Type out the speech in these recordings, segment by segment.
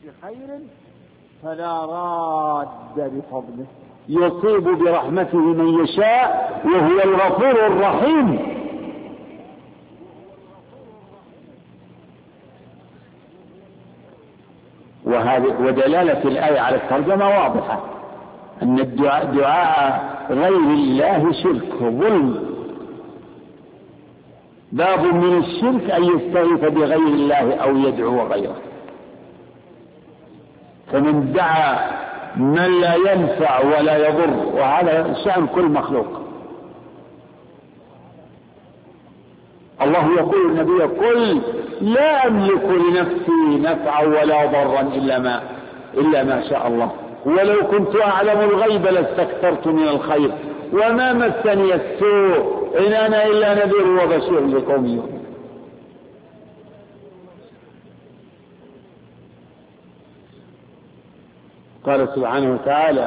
بخير فلا راد بفضله، يصيب برحمته من يشاء وهو الغفور الرحيم. ودلالة الآية على الترجمة واضحة، أن دعاء غير الله شرك ظلم. باب من الشرك أن يستغيث بغير الله أو يدعو غيره، فمن دعا من لا ينفع ولا يضر، وهذا شأن كل مخلوق. الله يقول النبي قل لا أملك لنفسي نفعا ولا ضرا إلا ما شاء الله، ولو كنت أعلم الغيب لاستكثرت من الخير وما مسني السوء إن أنا إلا نذير وبشير لقوم يؤمنون. قال سبحانه وتعالى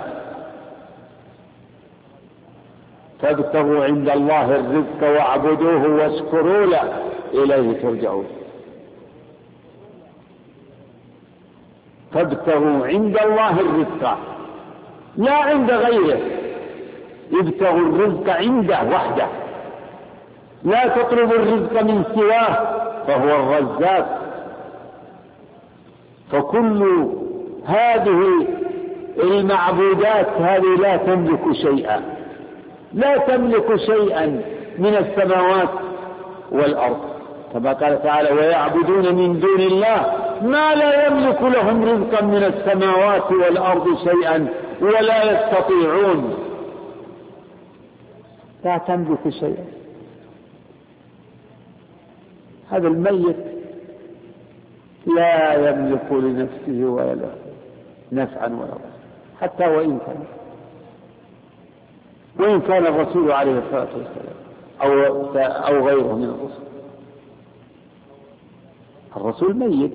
فابتغوا عند الله الرزق واعبدوه واشكروا له إليه ترجعون. فابتغوا عند الله الرزق لا عند غيره، ابتغوا الرزق عنده وحده، لا تطلبوا الرزق من سواه فهو الرزاق. فكل هذه المعبودات هذه لا تملك شيئا، لا تملك شيئا من السماوات والأرض، كما قال تعالى ويعبدون من دون الله ما لا يملك لهم رزقا من السماوات والأرض شيئا ولا يستطيعون. لا تملك شيئا. هذا الميت لا يملك لنفسه ولا نفعا ولا ضرا، حتى وإن كان الرسول عليه الصلاة والسلام أو غيره من الرسل. الرسول ميت،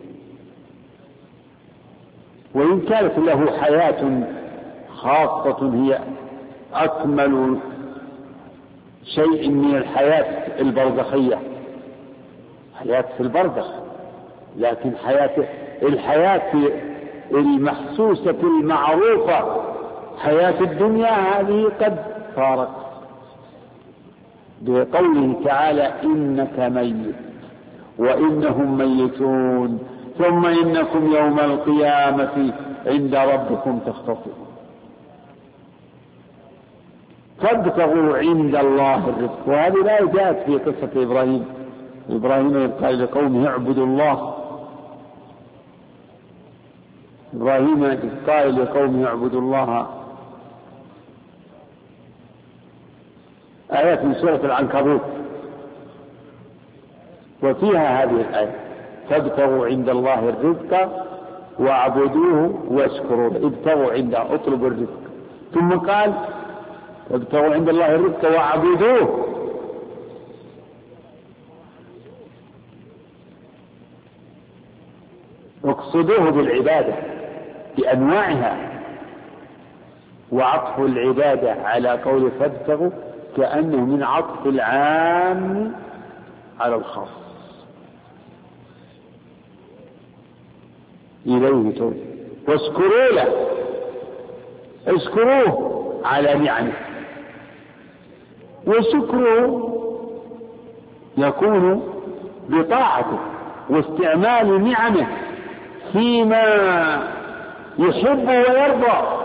وإن كانت له حياة خاصة هي أكمل شيء من الحياة البرزخية، حياة في البرزخ، لكن الحياة المحسوسة المعروفة حياة الدنيا هذه قد صارت بقوله تعالى إنك ميت وإنهم ميتون ثم إنكم يوم القيامة عند ربكم تختصمون. فابتغوا عند الله الرزق، وهذه لا جاءت في قصة إبراهيم قال لقومه اعبدوا الله. إبراهيم قال لقومه اعبدوا الله، آيات من سورة العنكبوت وفيها هذه الآية فابتغوا عند الله الرزق واعبدوه واشكروا له. ابتغوا عنده، اطلبوا الرزق، ثم قال فابتغوا عند الله الرزق واعبدوه. اقصدوه بالعبادة بأنواعها، وعطف العبادة على قول فابتغوا كأنه من عطف العام على الخاص. إليه توجه واشكروا له، اشكروه على نعمه، وشكره يكون بطاعته واستعمال نعمه فيما يحب ويرضى.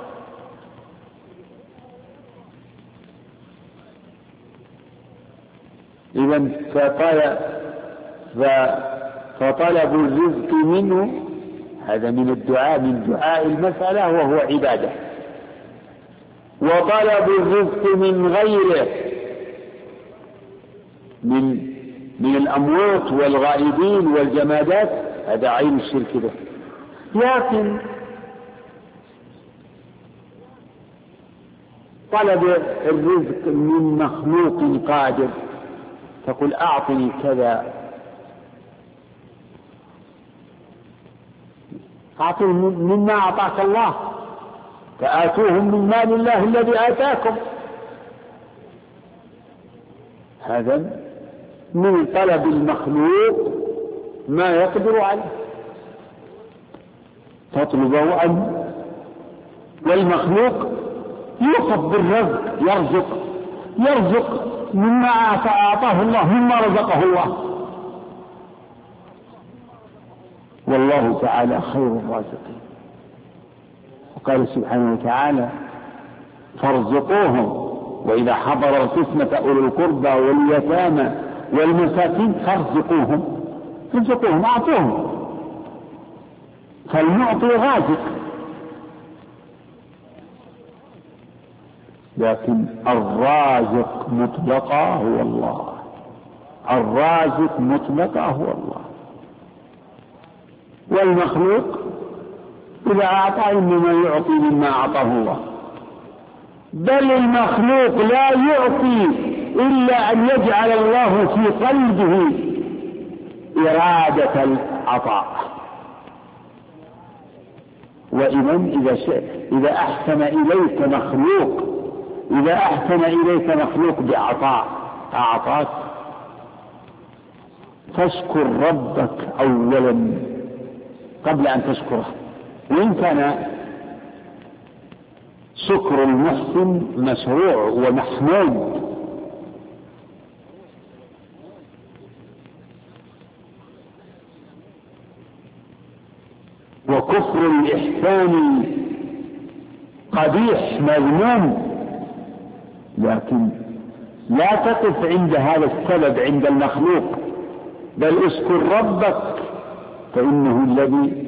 إذن فطلب الرزق منه هذا من الدعاء، من دعاء المسألة وهو عبادة. وطلب الرزق من غيره من الأموات والغائبين والجمادات هذا عين الشرك به. لكن طلب الرزق من مخلوق قادر، تقول أعطني كذا، أعطوا مما أعطاك الله، فآتوهم من مال الله الذي آتاكم. هذا من طلب المخلوق ما يقدر عليه. تطلبه أنت. والمخلوق يوصف بالرزق، يرزق مما أعطاه الله، مما رزقه الله، والله تعالى خير الرازقين. وقال سبحانه وتعالى: فارزقوهم وإذا حضر القسمة أولو القربى واليتامى والمساكين فارزقوهم، أعطوهم. فالمعطي رازق، لكن الرازق مطلقا هو الله، الرازق مطلقا هو الله. والمخلوق إذا أعطى إنما يعطي مما أعطاه الله، بل المخلوق لا يعطي إلا أن يجعل الله في قلبه إرادة العطاء. إذا أحسن إليك مخلوق بعطاء أعطاك، فاشكر ربك أولا قبل أن تشكره. وإن كان شكر المحسن مشروع ومحمود، وكفر الإحسان قبيح مذموم، لكن لا تقف عند هذا السبب عند المخلوق، بل اشكر ربك، فإنه الذي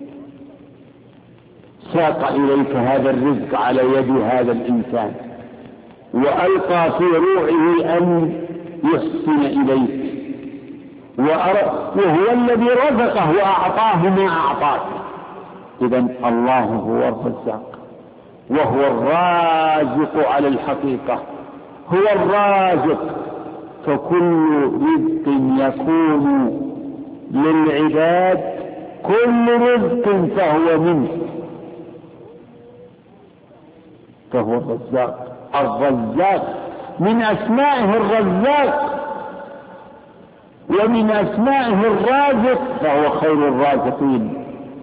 ساق إليك هذا الرزق على يد هذا الإنسان، وألقى في روعه أن يحسن إليك، وهو الذي رزقه وأعطاه ما أعطاك. إذن الله هو الرزاق، وهو الرازق على الحقيقة، هو الرازق. فكل رزق يكون للعباد، كل رزق فهو منه، فهو الرزاق. الرزاق من أسمائه الرزاق، ومن أسمائه الرازق، فهو خير الرازقين.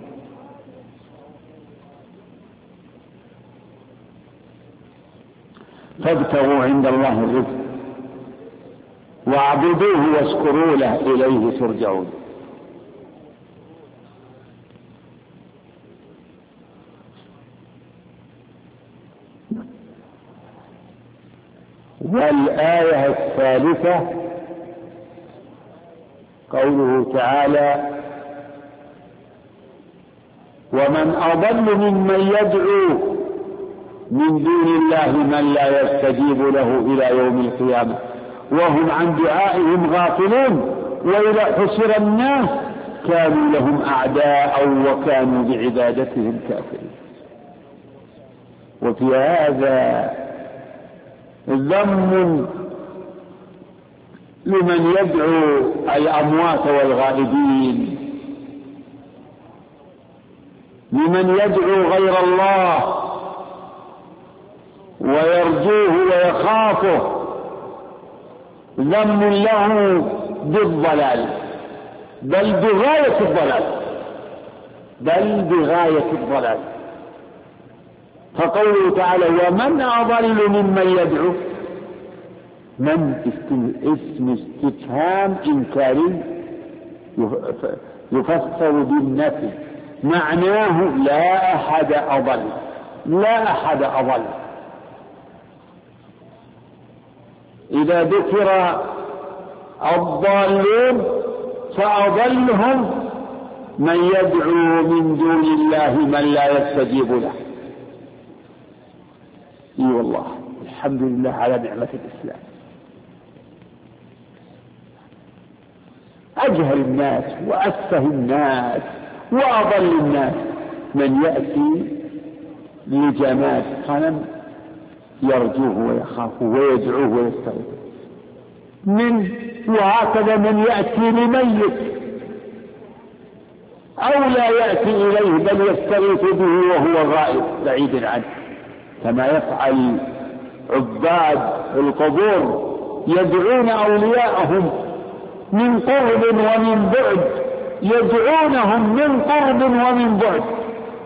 فابتغوا عند الله الرزق واعبدوه واشكروا له إليه ترجعون. والآية الثالثة قوله تعالى: ومن أضل ممن يدعو من دون الله من لا يستجيب له إلى يوم القيامة وهم عن دعائهم غافلون وإذا حشر الناس كانوا لهم أعداء وكانوا بعبادتهم كافرين. وفي هذا ذم لمن يدعو الأموات والغائبين، لمن يدعو غير الله ويرجوه ويخافه، ذم له بالضلال، بل بغاية الضلال. فقوله تعالى: ومن أضل ممن يدعو، من اسم استفهام إنكاري يفسر بالنفي، معناه لا أحد أضل. إذا ذكر الضالون فأضلهم من يدعو من دون الله من لا يستجيب له. اي والله، الحمد لله على نعمة الإسلام. أجهل الناس وأسفه الناس وأضل الناس من يأتي لجماد صنم يرجوه ويخافه ويدعوه ويستغيثه، وهكذا من يأتي لميت أو لا يأتي إليه بل يستغيث به وهو غائب بعيد عنه، كما يفعل عباد القبور، يدعون أولياءهم من قرب ومن بعد، يدعونهم من قرب ومن بعد،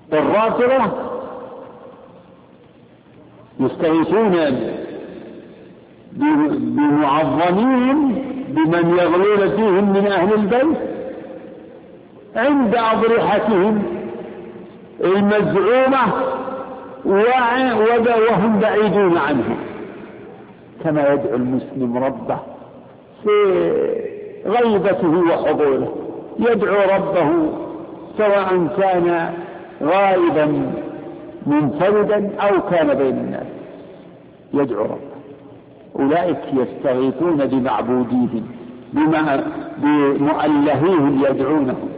الرافضة يستغيثون بمعظمين بمن يغلون فيهم من أهل البيت عند أضرحتهم المزعومة وهم بعيدون عنها، كما يدعو المسلم ربه في غيبته وحضوره، يدعو ربه سواء كان غائبا منفردا أو كان بين الناس، يدعو ربه. أولئك يستغيثون بمعبوديهم بمؤلهيهم يدعونهم.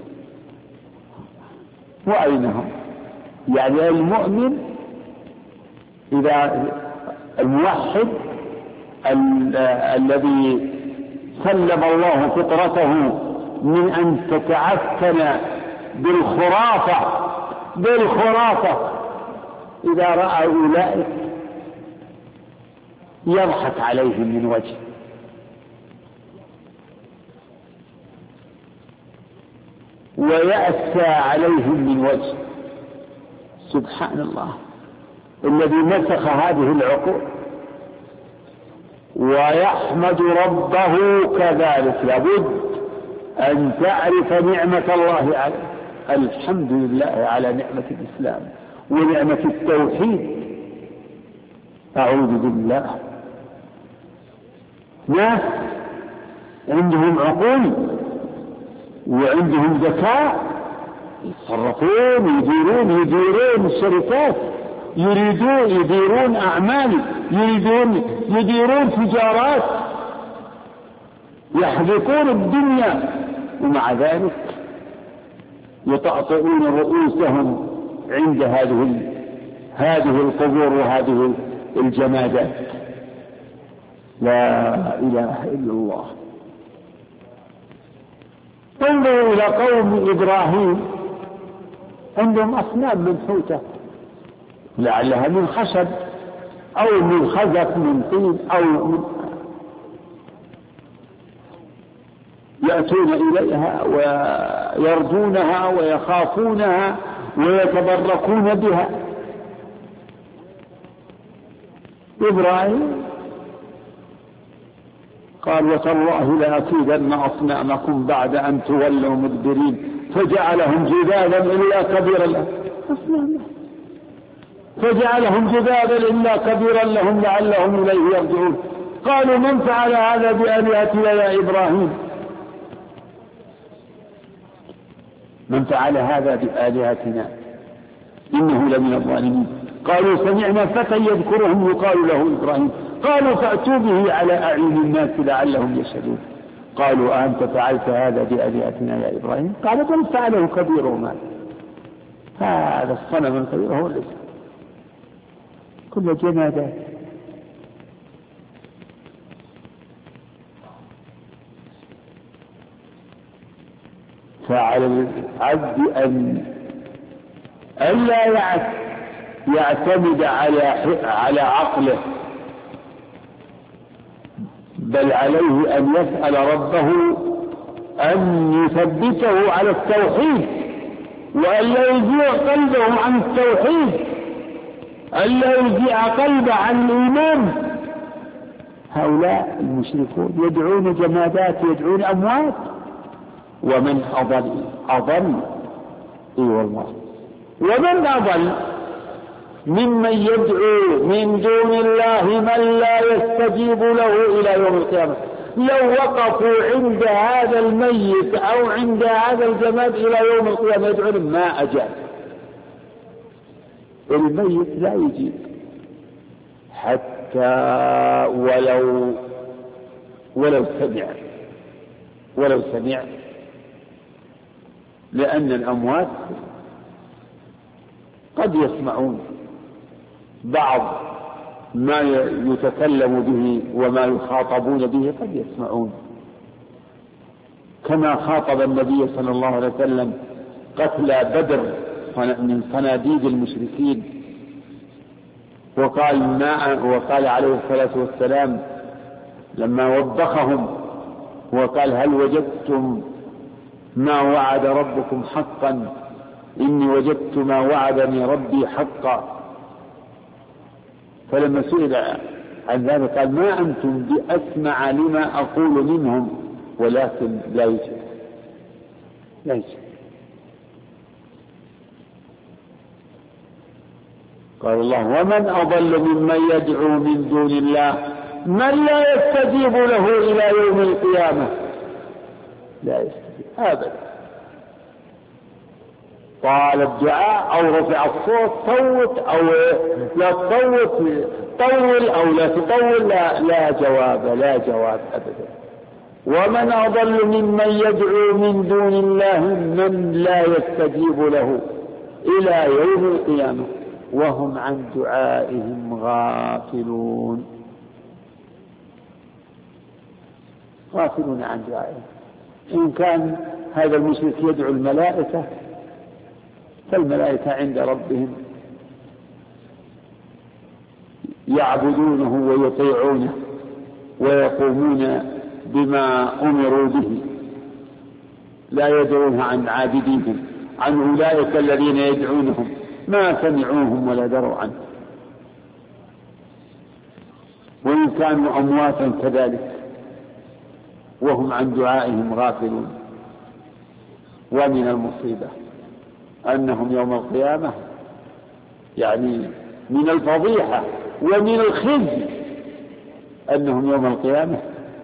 وأين هم؟ يعني المؤمن إذا الموحد الذي سلم الله فطرته من أن تتعفن بالخرافة إذا رأى أولئك يضحك عليهم من وجه، ويأسى عليهم من وجه. سبحان الله الذي مسخ هذه العقول، ويحمد ربه كذلك. لابد أن تعرف نعمة الله عليه. الحمد لله على نعمة الإسلام ونعمة التوحيد. أعوذ بالله، ناس عندهم عقول وعندهم ذكاء، يتصرفون يديرون الشركات، يديرون أعمال، يديرون تجارات، يحذقون الدنيا، ومع ذلك يطأطئون رؤوسهم عند هذه القبور وهذه الجمادات. لا إله إلا الله. انظروا إلى قوم إبراهيم، عندهم أصنام منحوتة، لعلها من خشب أو من خزف من طين أو من يأتون إليها ويرجونها ويخافونها ويتبركون بها. إبراهيم قال وتالله لأكيدن أصنامكم بعد أن تولوا مدبرين، فجعلهم جذاذا إلا كبيرا لهم، فجعلهم جذاذا إلا كبيرا لهم لعلهم إليه يرجعون. قالوا من فعل هذا بآلهتنا يا إبراهيم؟ من فعل هذا بآلهتنا إنه لمن الظالمين. قالوا سمعنا فتى يذكرهم يقال له إبراهيم. قالوا فأتوا به على أعين الناس لعلهم يشهدون. قالوا أنت فعلت هذا بآلهتنا يا إبراهيم؟ قال بل فعله كبيرهم هذا الصنم الكبير هو الذي كل جمادات. فعلى العبد أن لا يعتمد على عقله، بل عليه أن يسأل ربه أن يثبته على التوحيد، وأن لا يزيع قلبه عن التوحيد، أن لا يزيع قلبه عن الإيمان. هؤلاء المشركون يدعون جمادات، يدعون أموات. ومن أضل والله، ومن أضل ممن يدعو من دون الله من لا يستجيب له إلى يوم القيامة. لو وقفوا عند هذا الميت أو عند هذا الجماد إلى يوم القيامة يدعون ما أجاب. الميت لا يجيب حتى ولو سمع، لأن الأموات قد يسمعون بعض ما يتكلم به وما يخاطبون به، قد يسمعون، كما خاطب النبي صلى الله عليه وسلم قتلى بدر من صناديد المشركين، وقال عليه الصلاة والسلام لما وبخهم وقال هل وجدتم ما وعد ربكم حقا إني وجدت ما وعدني ربي حقا. فلما سئل عن ذلك قال ما أنتم بأسمع لما أقول منهم ولكن لا يوجد. قال الله ومن أضل ممن يدعو من دون الله من لا يستجيب له إلى يوم القيامة. لا يستجيب أبدا. طال الدعاء أو رفع الصوت صوت أو لا تصوت طول أو لا تطول لا جواب أبدا. ومن أضل ممن يدعو من دون الله من لا يستجيب له إلى يوم القيامة وهم عن دعائهم غافلون عن دعائهم. إن كان هذا المشرك يدعو الملائكة فالملائكة عند ربهم يعبدونه ويطيعونه ويقومون بما أمروا به، لا يدرون عن عابديهم، عن أولئك الذين يدعونهم ما سمعوهم ولا دروا عنه. وإن كانوا أمواتا كذلك وهم عن دعائهم غافلون. ومن المصيبة أنهم يوم القيامة يعني من الفضيحة ومن الخزي أنهم يوم القيامة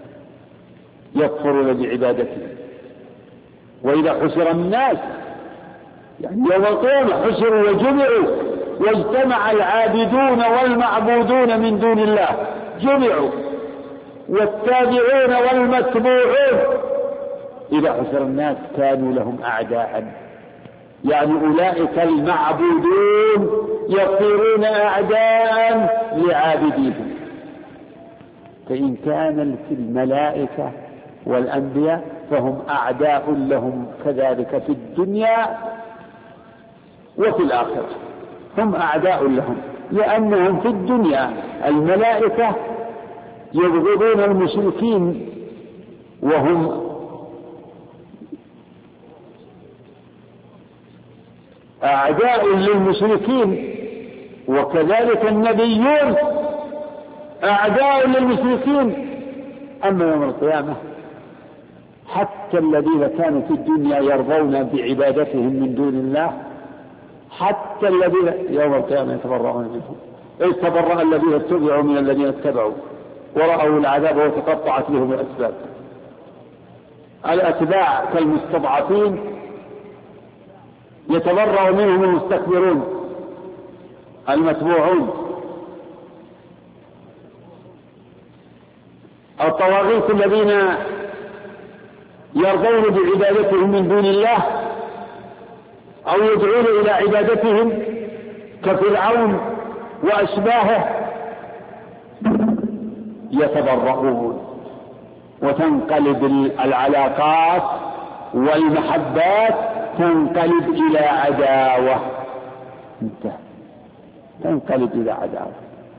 يكفرون بعبادته. وإذا حشر الناس يعني يوم القيامة حشروا وجمعوا واجتمع العابدون والمعبودون من دون الله جمعوا والتابعون والمتبوعون. إذا حشر الناس كانوا لهم أعداء، يعني أولئك المعبودون يصيرون أعداء لعابديهم. فإن كان الملائكة والأنبياء فهم أعداء لهم كذلك في الدنيا وفي الآخرة، هم أعداء لهم لأنهم في الدنيا الملائكة يبغضون المشركين وهم أعداء للمشركين، وكذلك النبيون أعداء للمشركين. أما يوم القيامة حتى الذين كانوا في الدنيا يرضون بعبادتهم من دون الله حتى الذين يوم القيامة يتبرؤون منهم. تبرأ الذين اتبعوا من الذين اتبعوا ورأوا العذاب وتقطعت لهم الأسباب. الأتباع كالمستضعفين يتبرأ منهم المستكبرون المتبوعون. الطواغيت الذين يرضون بعبادتهم من دون الله أو يدعون إلى عبادتهم كفرعون وأشباهه يتبرؤون وتنقلب العلاقات والمحبات تنقلب إلى عداوة. تنقلب إلى عداوة.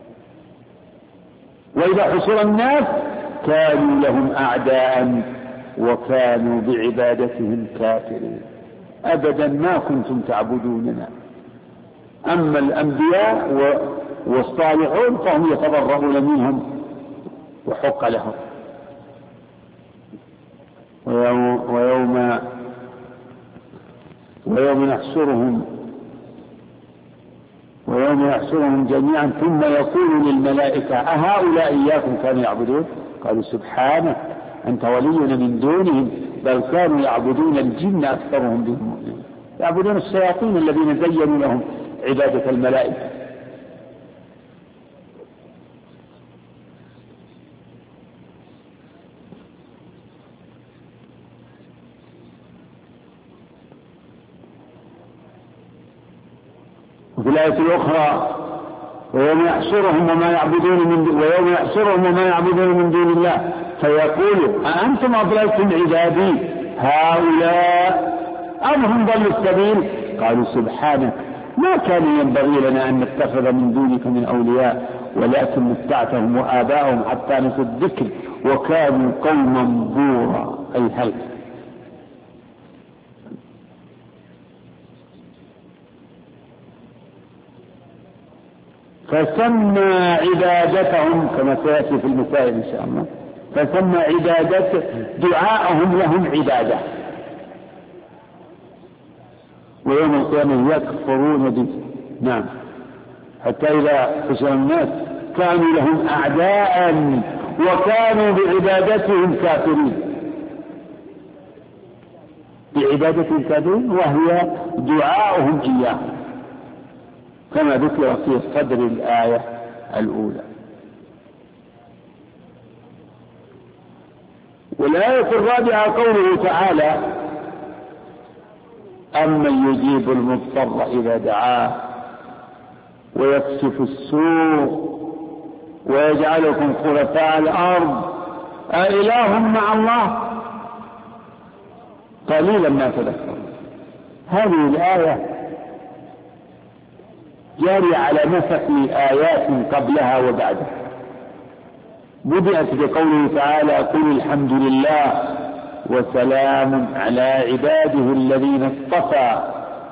وإذا حشر الناس كانوا لهم أعداء وكانوا بعبادتهم كافرين. أبدا ما كنتم تعبدوننا. أما الأنبياء والصالحون فهم يتبرؤون منهم وحق لهم. ويوم يحشرهم جميعا ثم يقول للملائكة أهؤلاء إياكم كانوا يعبدون؟ قالوا سبحانك أنت ولينا من دونهم بل كانوا يعبدون الجن أكثرهم بهم مؤمنون. يعبدون الشياطين الذين زينوا لهم عبادة الملائكة. وفي الآية الأخرى ويوم يحشرهم وما يعبدون من دون الله فيقول أأنتم أضللتم عبادي هؤلاء أم هم ضلوا السبيل؟ قالوا سبحانك ما كان ينبغي لنا أن نتخذ من دونك من أولياء ولكن متعتهم وآباءهم حتى نسوا الذكر وكانوا قوما بورا. أي هل فسمى عبادتهم كما سيأتي في المسائل إن شاء الله، فسمى عبادة دعاءهم لهم عبادة، ويوم القيامة يكفرون به. نعم، حتى إذا حشر الناس كانوا لهم أعداء وكانوا بعبادتهم كافرين، بعبادتهم كافرين، وهي دعاؤهم إياه كما ذكر في صدر الآية الأولى. والآية الرابعة قوله تعالى: أمن يجيب المضطر إذا دعاه ويكشف السوء ويجعلكم خلفاء الأرض أإله مع الله قليلا ما تذكرون. هذه الآية جارية على نسق آيات قبلها وبعدها. بدأت بقوله تعالى: قل الحمد لله وسلام على عباده الذين اصطفى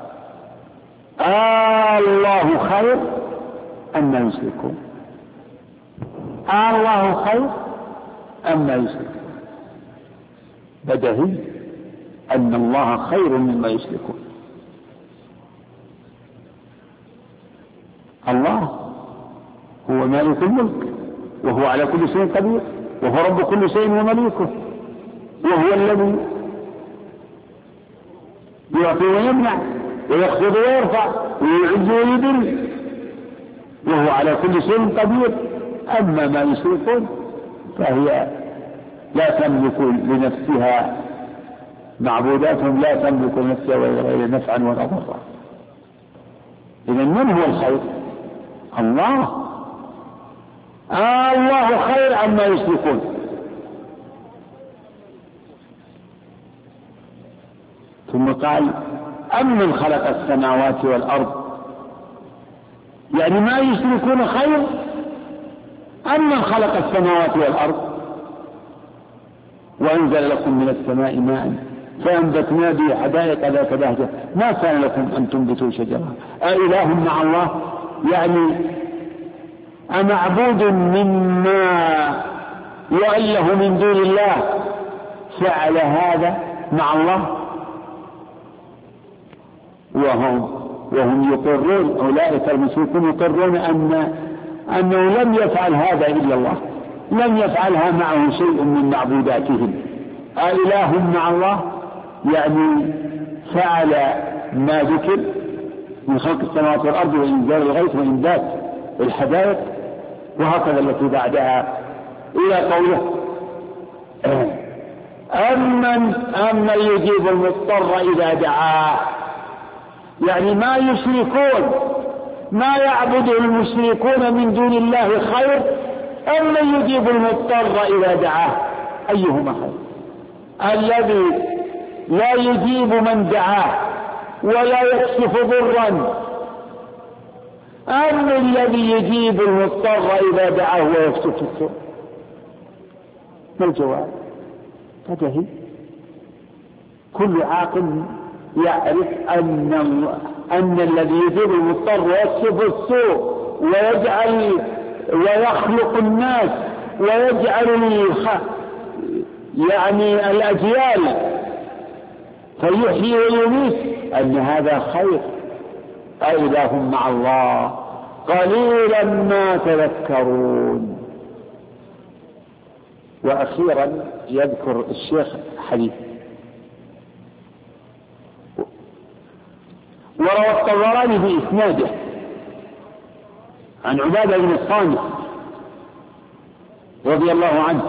الله خير أما يشركون، الله خير أما يشركون. بدهي أن الله خير مما يشركون. الله هو مالك الملك، وهو على كل شيء قدير، وهو رب كل شيء ومليكه، وهو الذي يعطي ويمنع ويخفض ويرفع ويعز ويذل، وهو على كل شيء قدير. أما ما يشركون فهي لا تملك لنفسها، معبوداتهم لا تملك لنفسها وغير نفعا ولا ضرا. إذن من هو الخير؟ الله. الله خير عما يشركون. ثم قال: أمن خلق السماوات والأرض، يعني ما يشركون خير. أمن خلق السماوات والأرض وأنزل لكم من السماء ماء فأنبتنا به حدائق ذات بهجة ما كان لكم أن تنبتوا شجرها أإله مع الله، يعني أمعبود مما يؤله من دون الله فعل هذا مع الله؟ وهم يقرون، أولئك المشركون يقرون أنه لم يفعل هذا إلا الله، لم يفعلها معه شيء من معبوداتهم. أإله مع الله يعني فعل ما ذكر من خلق السماوات والأرض وإنزال الغيث وإنبات الحدائق وهكذا التي بعدها إلى قوله: أمن يجيب المضطر إذا دعاه، يعني ما يشركون، ما يعبده المشركون من دون الله خير، أمن يجيب المضطر إذا دعاه أيهما خير؟ الذي لا يجيب من دعاه ولا يكشف ضرا، أم الذي يجيب المضطر إذا دعاه ويكشف السوء؟ ما الجواب؟ فجهي. كل عاقل يعرف أن الذي يجيب المضطر ويكشف السوء ويخلق الناس ويجعل يعني الأجيال فيحيي ويميت، أن هذا خير. أإله مع الله قليلا ما تذكرون. وأخيرا يذكر الشيخ حديث وروى الطبراني في إسناده عن عبادة بن الصامت رضي الله عنه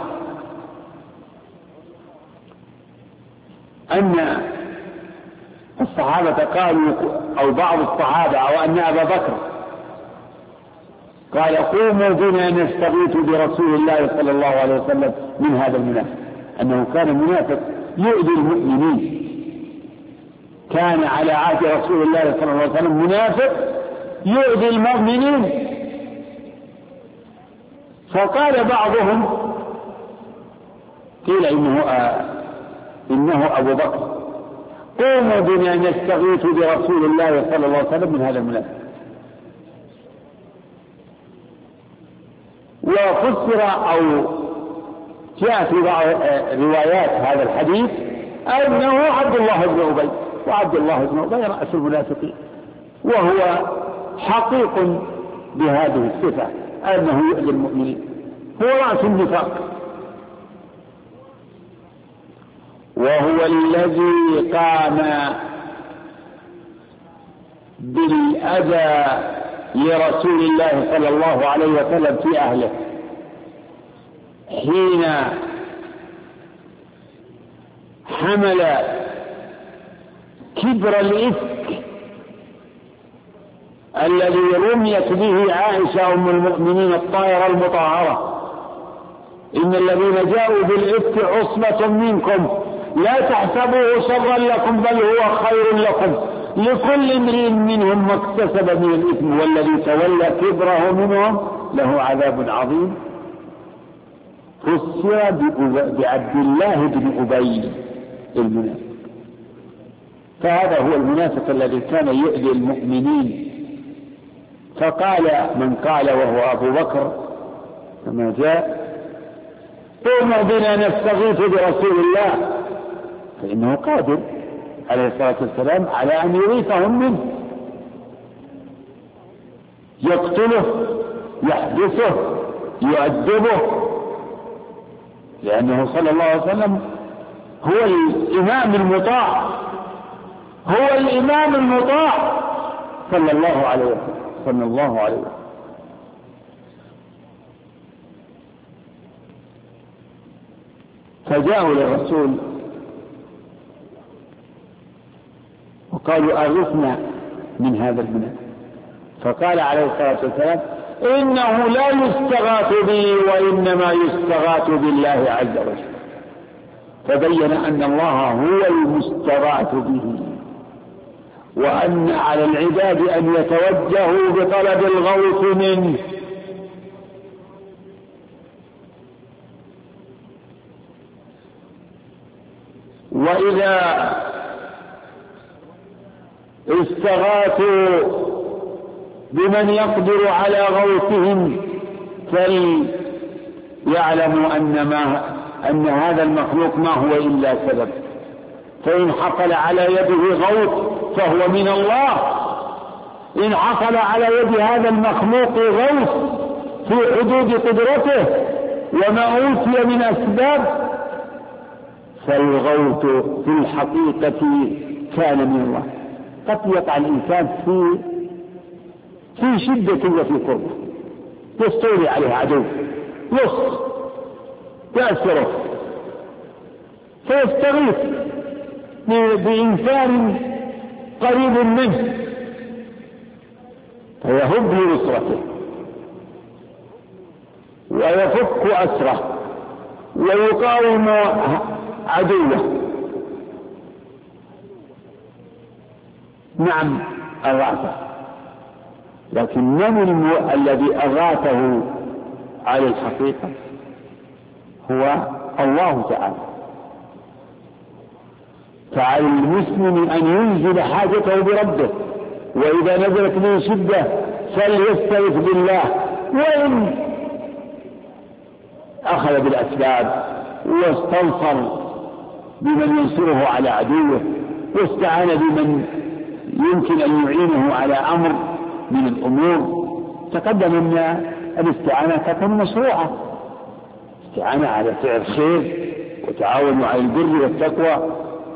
أن الصحابة قالوا، أو بعض الصحابة، أو أن أبا بكر قال: قوموا بنا نستغيث برسول الله صلى الله عليه وسلم من هذا المنافق. أنه كان منافق يؤذي المؤمنين، كان على عهد رسول الله صلى الله عليه وسلم منافق يؤذي المؤمنين. فقال بعضهم، قيل إنه أبو بكر: قوموا بنا نستغيث برسول الله صلى الله عليه وسلم من هذا المنافق. وفسر أو جاء في روايات هذا الحديث أنه عبد الله بن أبي، وعبد الله بن أبي رأس المنافقين، وهو حقيق بهذه الصفة أنه يؤذي المؤمنين، هو رأس النفاق. وهو الذي قام بالأذى لرسول الله صلى الله عليه وسلم في أهله حين حمل كبر الإفك الذي رميت به عائشة أم المؤمنين الطاهرة المطهرة: إن الذين جاءوا بالإفك عصبة منكم لا تحسبوه شرا لكم بل هو خير لكم لكل امرئ منهم ما اكتسب من الإثم والذي تولى كبره منهم له عذاب عظيم. فسر بعبد الله بن أبي المنافق، فهذا هو المنافق الذي كان يؤذي المؤمنين. فقال من قال وهو أبو بكر كما جاء: قوموا بنا نستغيث برسول الله، فإنه قادر عليه الصلاة والسلام على أن يغيثهم منه، يقتله، يحبسه، يؤدبه، لأنه صلى الله عليه وسلم هو الإمام المطاع، هو الإمام المطاع صلى الله عليه وسلم، صلى الله عليه وسلم. فجاءوا للرسول وقالوا: أغثنا من هذا المنافق. فقال عليه الصلاة والسلام: إنه لا يستغاث بي وإنما يستغاث بالله عز وجل. فبين أن الله هو المستغاث به، وأن على العباد أن يتوجهوا بطلب الغوث منه. وإذا استغاثوا بمن يقدر على غوثهم فليعلموا أن هذا المخلوق ما هو إلا سبب، فإن حصل على يده غوث فهو من الله، إن حصل على يد هذا المخلوق غوث في حدود قدرته وما أوتي من أسباب فالغوث في الحقيقة كان من الله. قد يقع الإنسان في شدة وفي قربة، يستولي عليه عدو يأسره فيستغيث بإنسان قريب منه فيهب لنصرته ويفك أسره ويقاوم عدوه. نعم أغاثه، لكن من الذي أغاثه على الحقيقة؟ هو الله تعالى. فعلى المسلم أن ينزل حاجته بربه، وإذا نزلت به شدة فليستغيث بالله، وإن أخذ بالأسباب واستنصر بمن ينصره على عدوه واستعان بمن يمكن أن يعينه على أمر من الأمور. تقدم أن الاستعانة تكون مشروعة، استعانة على فعل الخير وتعاونوا على البر والتقوى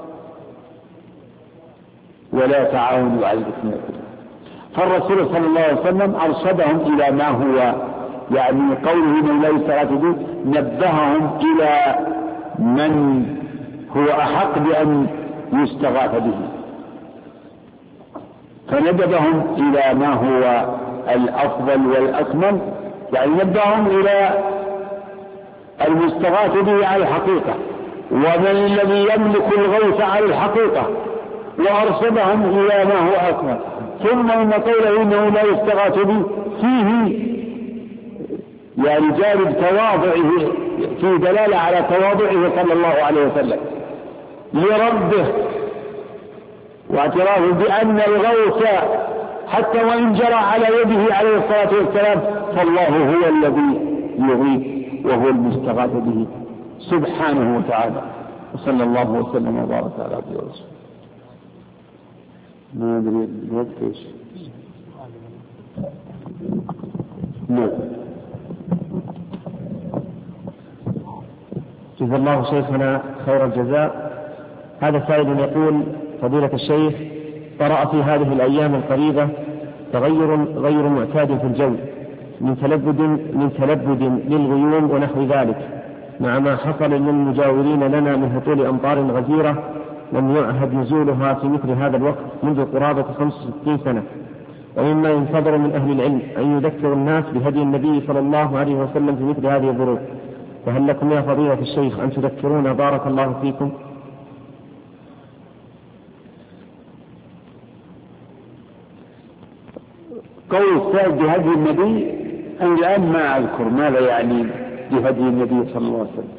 ولا تعاونوا على الإثم والعدوان. فالرسول صلى الله عليه وسلم أرشدهم إلى ما هو يعني قوله من لا يستغاث به، نبههم إلى من هو أحق بأن يستغاث به، فندبهم إلى ما هو الأفضل والأكمل، يعني نبههم إلى المستغاث به على الحقيقة ومن الذي يملك الغوث على الحقيقة، وأرشدهم إلى ما هو أكمل. ثم إن قوله إنه لا يستغاث به فيه يعني جانب تواضعه، في دلالة على تواضعه صلى الله عليه وسلم لربه، واعترافه بأن الغوث حتى وإن جرى على يده عليه الصلاة والسلام فالله هو الذي يغيث وهو المستغاث به سبحانه وتعالى. وصلى الله وسلم وبارك على عبده ورسوله. ما أدري الوقت إيش. نعم. جزا الله شيخنا خير الجزاء. هذا سائل يقول: فضيلة الشيخ، طرأ في هذه الأيام القريبة تغير غير معتاد في الجو من تلبد للغيوم ونحو ذلك، مع ما حصل للمجاورين لنا من هطول أمطار غزيرة لم يعهد نزولها في مثل هذا الوقت منذ قرابة 65 سنة، ومما ينتظر من أهل العلم أن يذكر الناس بهدي النبي صلى الله عليه وسلم في مثل هذه الظروف، فهل لكم يا فضيلة الشيخ أن تذكرونا بارك الله فيكم؟ قول السائل بهدي النبي، أنا الآن ما أذكر ماذا يعني بهدي النبي صلى الله عليه وسلم،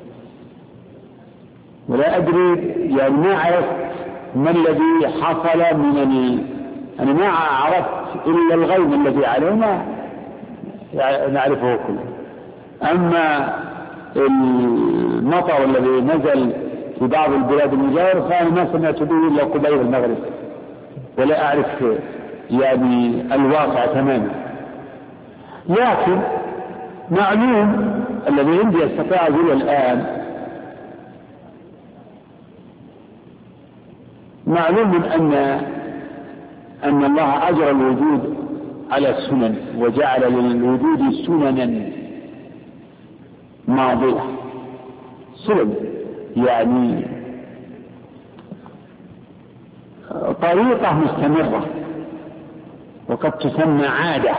ولا أدري يعني ما عرفت ما الذي حصل أنا ما عرفت إلا الغيب الذي علينا نعرفه كله. أما المطر الذي نزل في بعض البلاد المجاورة فأنا ما سمعت به إلا قبيل المغرب، ولا أعرف يعني الواقع تماما. لكن معلوم الذي عندي استطاع أقول الآن، معلوم أن الله أجرى الوجود على السنن وجعل للوجود سننا ماضية، سنن يعني طريقة مستمرة وقد تسمى عادة.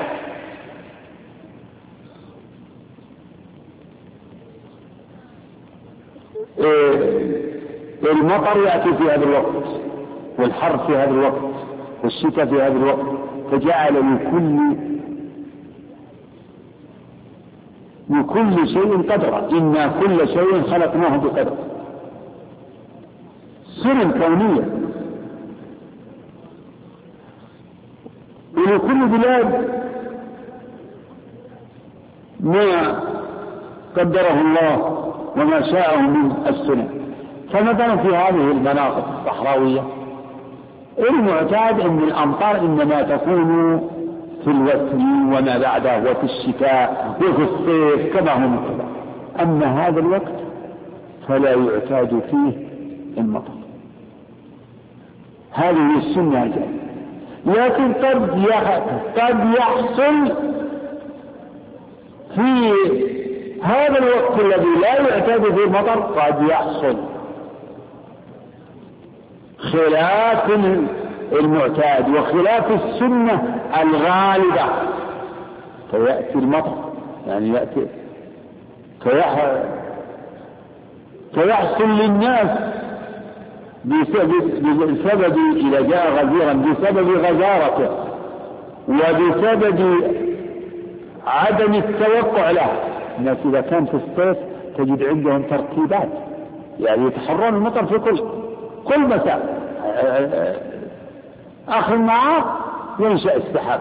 المطر يأتي في هذا الوقت، والحر في هذا الوقت، والشتاء في هذا الوقت، فجعل لكل شيء قدرا، إنا كل شيء خلقناه بقدر. سنن كونية. ولكل بلاد ما قدره الله وما شاءه من السنن. فمثلا في هذه المناطق الصحراوية المعتاد أن الأمطار إنما تكون في الوتر وما بعده وفي الشتاء وفي الصيف كما هو مقدر. أما هذا الوقت فلا يعتاد فيه المطر. هذه السنة الجاية. لكن قد يحصل في هذا الوقت الذي لا يعتاد فيه المطر قد يحصل خلاف المعتاد وخلاف السنة الغالبة، فيأتي المطر يعني يأتي فيحصل للناس بسبب إذا جاء غزيرا بسبب غزارته وبسبب عدم التوقع له. الناس إذا كان في الصيف تجد عندهم ترتيبات، يعني يتحرون المطر في كل مساء، آخر النهار ينشأ السحاب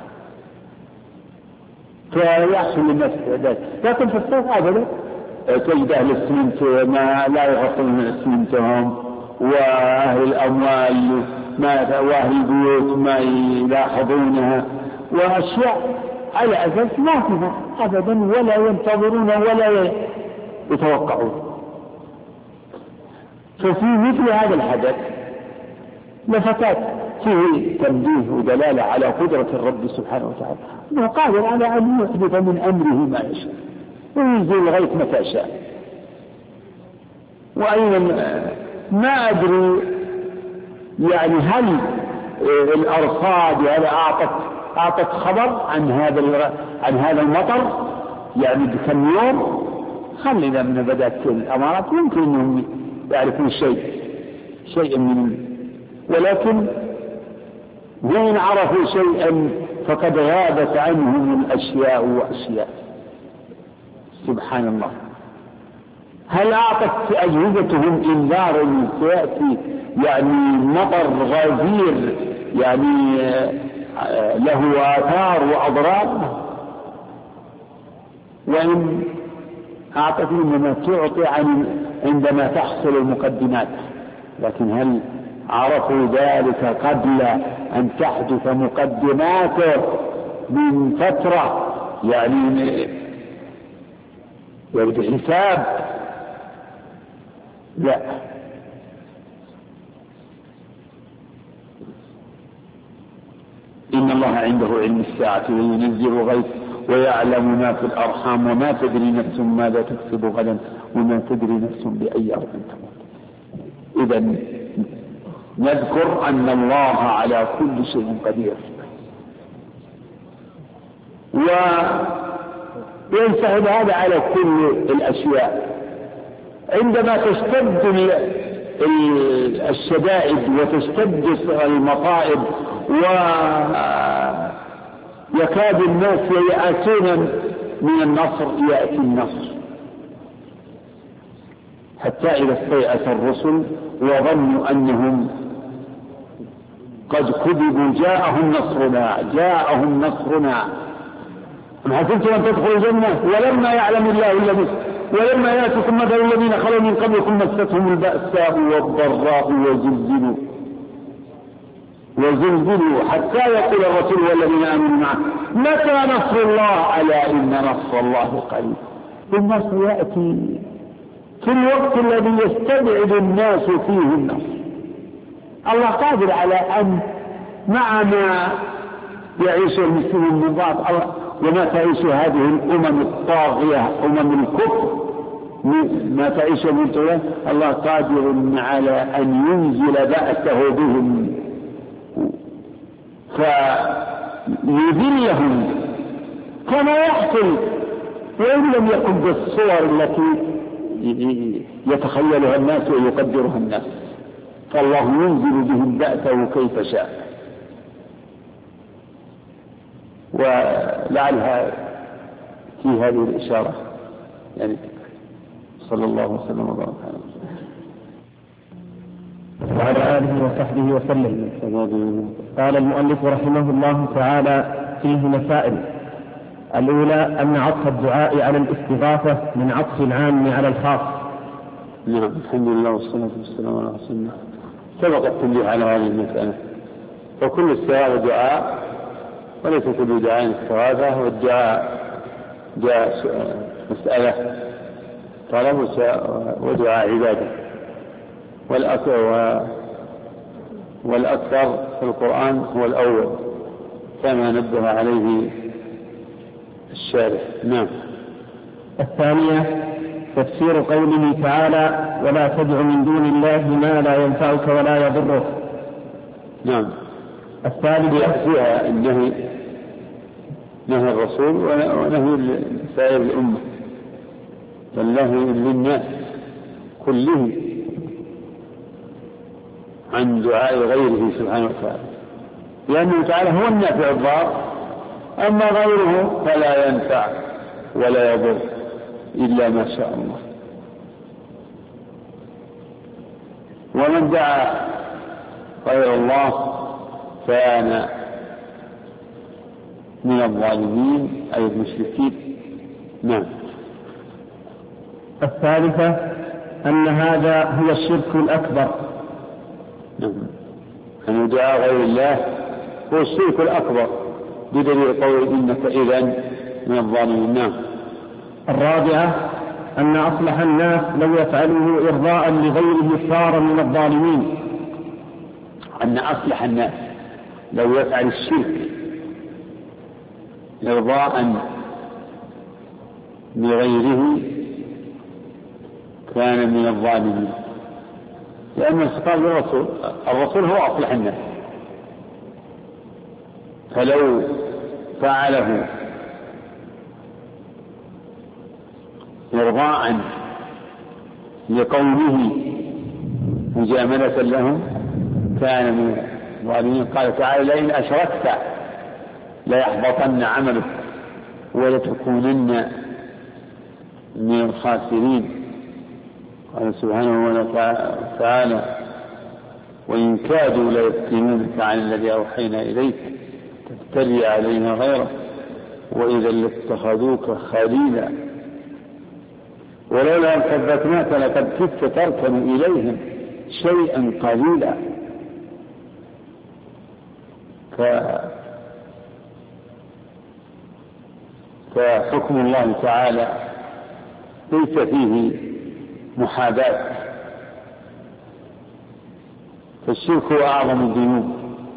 فيحصل للناس استعداد. لكن في الصيف أبدا تجد أهل السمنت ما لا يغطون اسمنتهم، وأهل الأموال وأهل البيوت ما يلاحظونها، وأشياء على أساس ما فيها أبدا ولا ينتظرون ولا يتوقعون. ففي مثل هذا الحدث لفتات فيه تنبيه ودلالة على قدرة الرب سبحانه وتعالى، أنه قادر على أن يحدث من أمره ما يشاء وينزل الغيث متى شاء. وأيضا ما أدري يعني هل الأرصاد هذا أعطت خبر عن هذا المطر يعني بكم يوم. هل إذا من بدأت الأمارات يمكن أنهم يعرفون شيء من، ولكن وإن عرفوا شيئا فقد غابت عنهم الأشياء وأشياء. سبحان الله. هل أعطت أجهزتهم إنذار سيأتي يعني مطر غزير يعني له آثار وأضرار؟ وإن أعطت إنما تعطي عندما تحصل المقدمات، لكن هل عرفوا ذلك قبل أن تحدث مقدماته من فترة؟ يعني يبدأ حساب؟ لا. إن الله عنده علم الساعة وينزل الغيث ويعلم ما في الأرحام وما تدري نفس ماذا تكسب غدا وما تدري نفس بأي أرض تموت. إذن نذكر أن الله على كل شيء قدير، وينسحب هذا على كل الأشياء. عندما تشتد الشدائد وتشتد المصائب ويكاد الناس ييأسون من النصر، يأتي النصر، حتى إذا استيأس الرسل وظنوا أنهم قد كذبوا جاءهم نصرنا أم حسبتم أن تدخلوا الجنة ولما يعلم الله الذين ولما يأتكم مثل الذين خلوا من قبلكم مستهم البأساء والضراء وزلزلوا حتى يقول الرسول والذين آمنوا معه متى نصر الله؟ ألا إن نصر الله قريب. النصر يأتي في الوقت الذي يستبعد الناس فيه النصر. الله قادر على أن مع ما يعيش المسلمين من ضعف وما تعيش هذه الأمم الطاغية أمم الكفر ما تعيش من طوله، الله قادر على أن ينزل بأسه بهم فيذلهم كما يحصل وإن لم يكن بالصور التي يتخيلها الناس ويقدرها الناس، فالله ينزل بهم بأسه كيف شاء. ولعلها في هذه الإشارة يعني صلى الله وسلم وبارك وعلى آله وصحبه وسلم. قال المؤلف رحمه الله تعالى فيه مسائل. الأولى أن عطف الدعاء على الاستغاثة من عطف العام على الخاص. نعم. الحمد لله والصلاة والسلام على رسول الله. سبق التنبيه على هذه المسألة، وكل استغاثة دعاء وليس كل دعاء استغاثة، والدعاء جاء مسألة طلب ودعاء عبادة، والأكثر في القرآن هو الأول كما نبه عليه الشارح. نعم. الثانية تفسير قوله تعالى ولا تدع من دون الله ما لا ينفعك ولا يضرك. نعم. الثالثة فيها النهي، نهي الرسول ونهي سائر الأمة، والنهي للناس كلهم عن دعاء غيره سبحانه وتعالى، لأنه تعالى هو النافع الضار، أما غيره فلا ينفع ولا يضر إلا ما شاء الله. ومن دعا غير الله كان من الظالمين أي المشركين. نعم. الثالثة أن هذا هو الشرك الأكبر. نعم. أن دعاء غير الله هو الشرك الأكبر بدليل قول إنك إذن من الظالمين. نعم. الرابعة أن أصلح الناس لو يفعله إرضاء لغيره صار من الظالمين. أن أصلح الناس لو يفعل الشرك إرضاء لغيره كان من الظالمين، لأن الخطاب للرسول، الرسول هو أصلح الناس، فلو فعله إرضاء لقومه مجاملة لهم كان من الظالمين. قال تعالى لئن أشركت ليحبطن عملك ولتكونن من الخاسرين. قال سبحانه وتعالى وإن كادوا ليفتنونك عن الذي أوحينا إليك تفتري علينا غيره وإذا لاتخذوك خليلا ولولا أن ثبتناك لقد كدت تركن إليهم شيئا قليلا. فحكم الله تعالى ليس فيه محاباة، فالشرك هو أعظم الذنوب،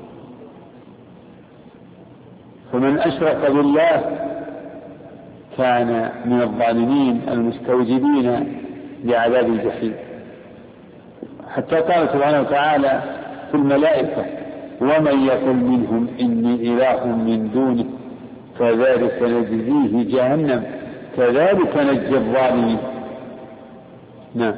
فمن أشرك بالله كان من الظالمين المستوجبين لعذاب الجحيم. حتى قال سبحانه وتعالى في الملائكة: ومن يقل منهم إني إله من دونه فذلك نجزيه جهنم كذلك نجزي الظالمين. نعم.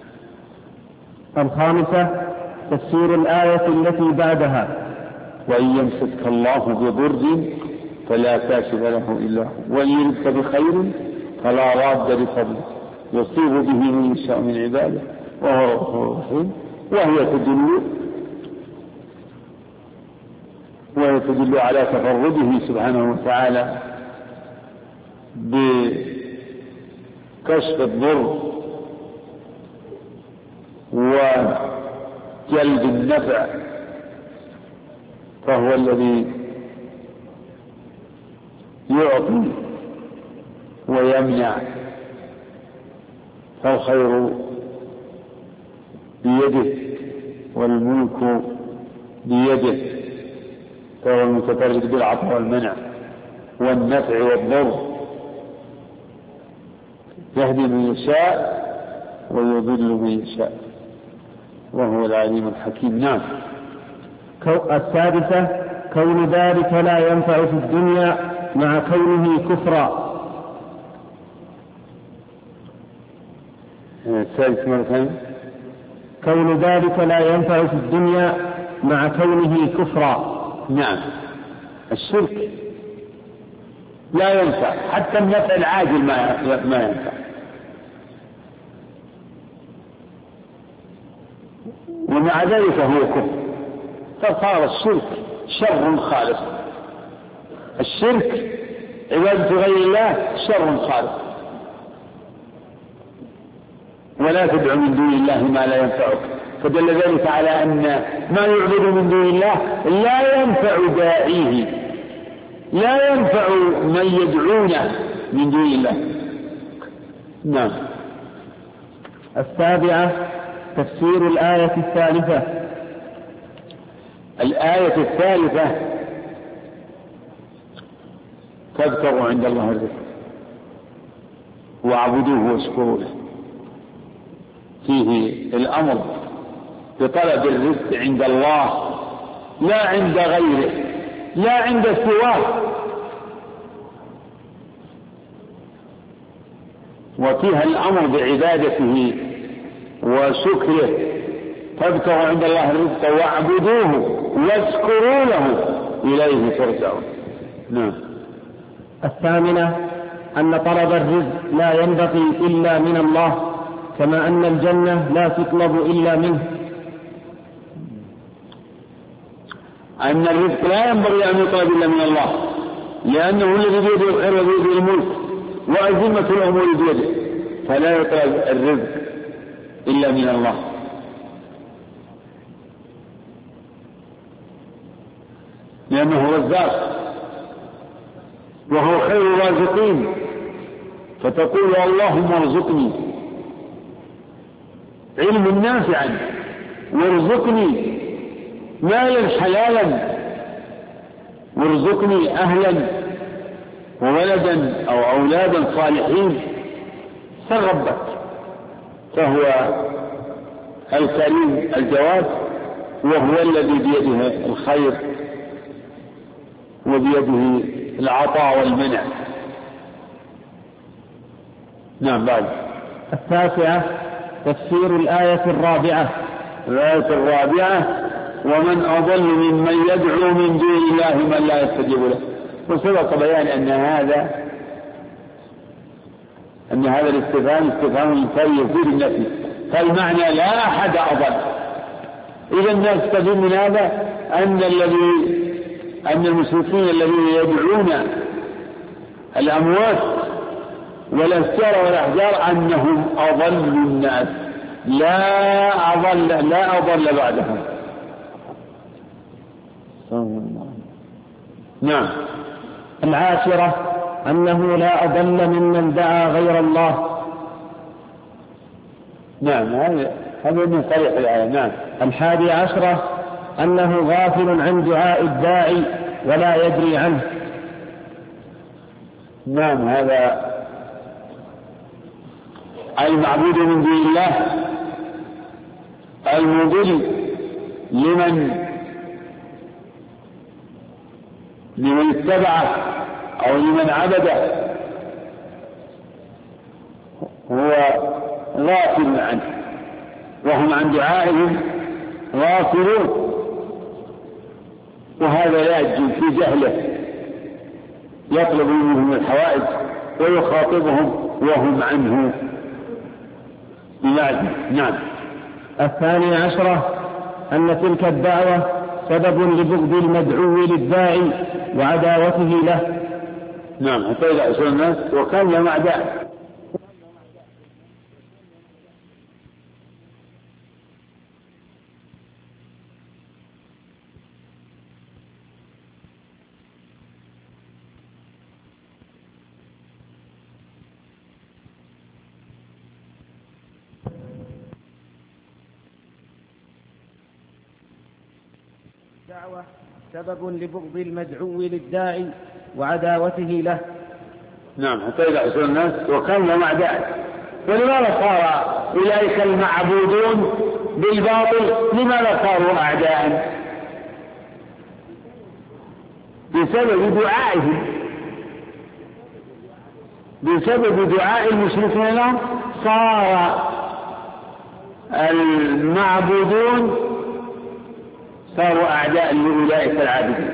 الخامسة تفسير الآية التي بعدها: وإن يمسك الله بضر فلا كاشف له إلا هو وإن يردك بخير فلا راد لفضله يصيب به من يشاء من عباده وهو الغفور الرحيم. وهي تدل على تفرده سبحانه وتعالى بكشف الضر وجلب النفع، فهو الذي يعطي ويمنع، فالخير بيده والملك بيده، فهو المتفرد بالعطاء والمنع والنفع والضر، يهدي من يشاء ويضل من يشاء وهو العليم الحكيم. نعم. السادسة كون ذلك لا ينفع في الدنيا مع كونه كفرا. الثالث مرة. كون ذلك لا ينفع في الدنيا مع كونه كفرا. نعم. الشرك لا ينفع، حتى النفع العاجل ما ينفع، ومع ذلك هو كفر، فصار الشرك شر خالص. الشرك عبادة غير الله شر خالص، ولا تدع من دون الله ما لا ينفعك، فدل ذلك على أن ما يعبد من دون الله لا ينفع داعيه، لا ينفع من يدعونه من دون الله. نعم. السابعة تفسير الآية الثالثة. الآية الثالثة: فابتغوا عند الله الرزق واعبدوه واشكروا له. فيه الأمر بطلب الرزق عند الله لا عند غيره، لا عند سواه، وفيها الأمر بعبادته وشكره. فابتغوا عند الله الرزق واعبدوه واشكروا له إليه ترجعون. نعم. الثامنة أن طلب الرزق لا ينبغي إلا من الله، كما أن الجنة لا تطلب إلا منه. أن الرزق لا ينبغي أن يطلب إلا من الله، لأنه الذي بيده الخير وبيده الملك وأزمة الأمور بيده، فلا يطلب الرزق إلا من الله. لأنه رزاق وهو خير الرازقين، فتقول اللهم ارزقني علما نافعا وارزقني مالا حلالا وارزقني أهلا وولدا أو أولادا صالحين، فربك، فهو الكريم الجواد، وهو الذي بيده الخير وبيده العطاء والمنع. نعم. بعد. التاسعة تفسير الآية الرابعة. الآية الرابعة: ومن أضل ممن يدعو من دون الله من لا يستجيب له. وسبق بيان أن هذا الاستفهام استفهام يفيد النفي، فالمعنى لا أحد أضل. إذا نستفيد من هذا أن المشركين الذين يدعون الأموات والأشجار والأحجار أنهم أضل الناس، لا أضل بعدهم. نعم. العاشرة أنه لا أضل ممن دعا غير الله. نعم، هذا من صريح الآية. نعم. 11 أنه غافل عن دعاء الداعي ولا يدري عنه. نعم، هذا المعبود من دون الله المضل لمن اتبعه أو لمن عبده هو غافل عنه، وهم عن دعائهم غافلون، وهذا يجب في جهله يطلب منهم الحوائج ويخاطبهم وهم عنه بمعزل. نعم. 12 أن تلك الدعوة سبب لبغض المدعو للداعي وعداوته له. نعم، حتى إذا أسر الناس وكان لهم أعداء. الدعوة سبب لبغض المدعو للداعي وعداوته له. نعم، حتى إذا أسر الناس وكان لهم أعداء. ولماذا صار أولئك المعبودون بالباطل لماذا صاروا أعداء؟ بسبب دعائهم، بسبب دعاء المشركين لهم صار المعبودون صاروا أعداء لأولئك العابدين.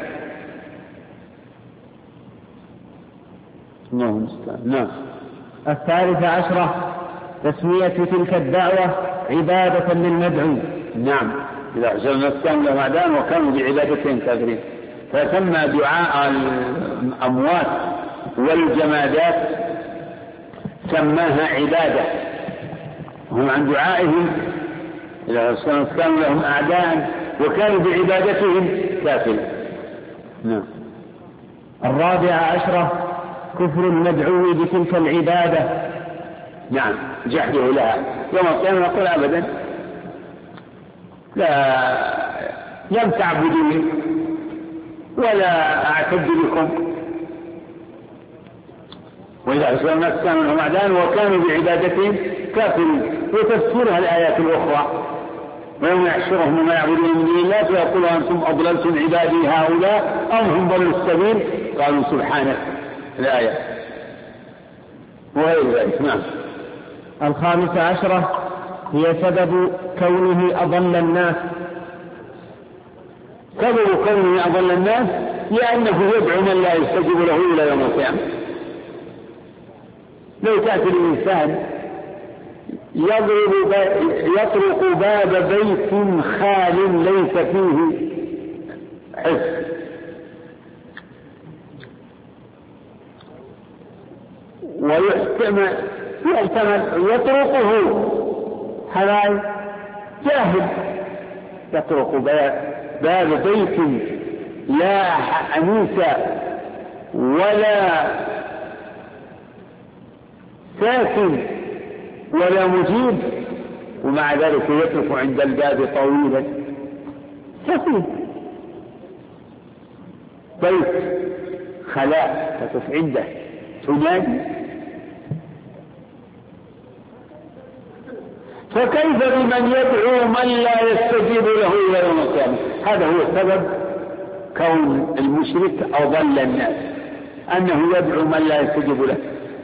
نعم. 13 تسمية تلك الدعوة عبادة للمدعو. نعم، إذا أحسن الناس كانوا لهم أعداء وكانوا بعبادتهم كافرين، فسمى دعاء الأموات والجمادات سماها عبادة، هم عن دعائهم إذا أحسن الناس كانوا لهم أعداء وكانوا بعبادتهم كافرين. نعم. 14 كفر المدعو بتلك العبادة. نعم، جحده لها. يوم القيامة يقول أبدا لم تعبدوني ولا أعتد بكم. وإذا أحسن الناس كانوا لهم أعداء وكانوا بعبادتهم كافرين. وتفسيرها الآيات الأخرى ويوم يحشرهم وما يعبدون من دون الله فيقول أنتم أضللتم عبادي هؤلاء أم هم ضلوا السبيل قالوا سبحانك. الآية وغير ذلك. نعم. 15 هي سبب كونه أضل الناس. سبب كونه أضل الناس لأنه يدعو من لا يستجيب له إلى يوم القيامة. لو تأتي الإنسان يطرق باب بيت خال ليس فيه حفظ ويحتمل يطرقه حلال جاهل، يطرق باب بيت لا أنيس ولا ساكن ولا مجيب، ومع ذلك يقف عند الباب طويلا. سفيه بيت خلاء تقف عنده تنادي، فكيف بمن يدعو من لا يستجيب له إلى يوم القيامة؟ هذا هو سبب كون المشرك أضل الناس، أنه يدعو من لا يستجيب له.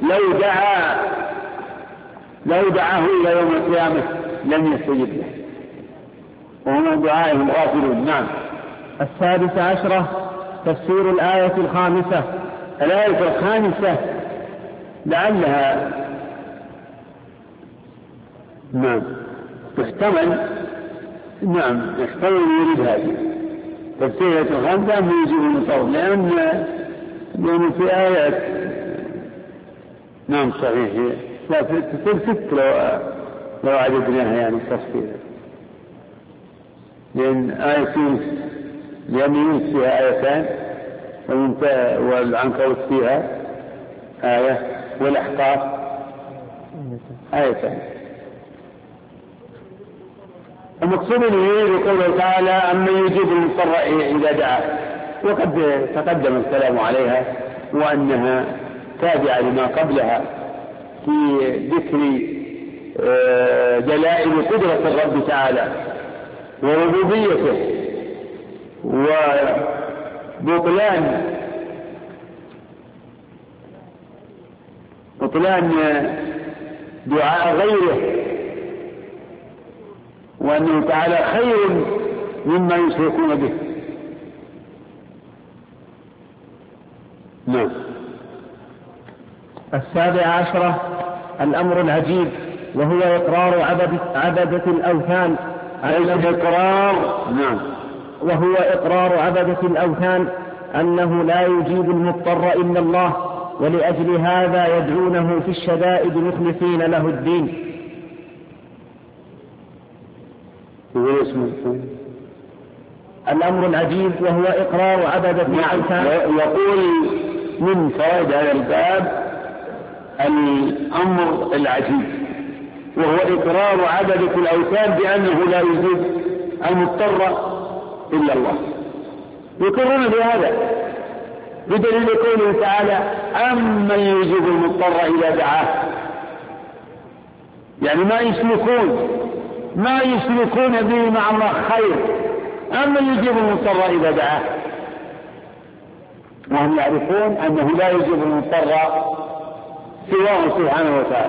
لو دعاه إلى يوم القيامة لم يستجب له، وهم دعائهم غافلون. نعم. 16 تفسير الآية 5. الآية 5 لعلها يحتمل يريد هذه تفسير الآية 5 من يجب المصور، لأن في آيات نعم صحيح. لا تصير 6 لو عددناها يعني تفصيلا، لأن يونس فيها آيتان، والعنكبوت فيها آية، والأحقاف آيتان. المقصود به قوله تعالى أمن يجيب المضطر إذا دعاه، وقد تقدم الكلام عليها وأنها تابعة لما قبلها في ذكر دلائل قدرة الرب تعالى وربوبيته وبطلان دعاء غيره، وأنه تعالى خير مما يشركون به. نعم. 17 الأمر العجيب، وهو إقرار عبدة الأوثان. وهو إقرار عبدة الأوثان أنه لا يجيب المضطر إلا الله، ولأجل هذا يدعونه في الشدائد مخلصين له الدين. الأمر العجيب وهو إقرار عبدة الأوثان. يقول من فوائد هذا الباب الأمر العجيب، وهو إقرار عبدة الأوثان بأنه لا يجيب المضطر إلا الله. يقرون بهذا بدليل قوله تعالى أمن يجيب المضطر إذا دعاه، يعني ما يشركون به مع الله خير. أمن يجيب المضطر إذا دعاه، وهم يعرفون أنه لا يجيب المضطر سواه سبحانه وتعالى،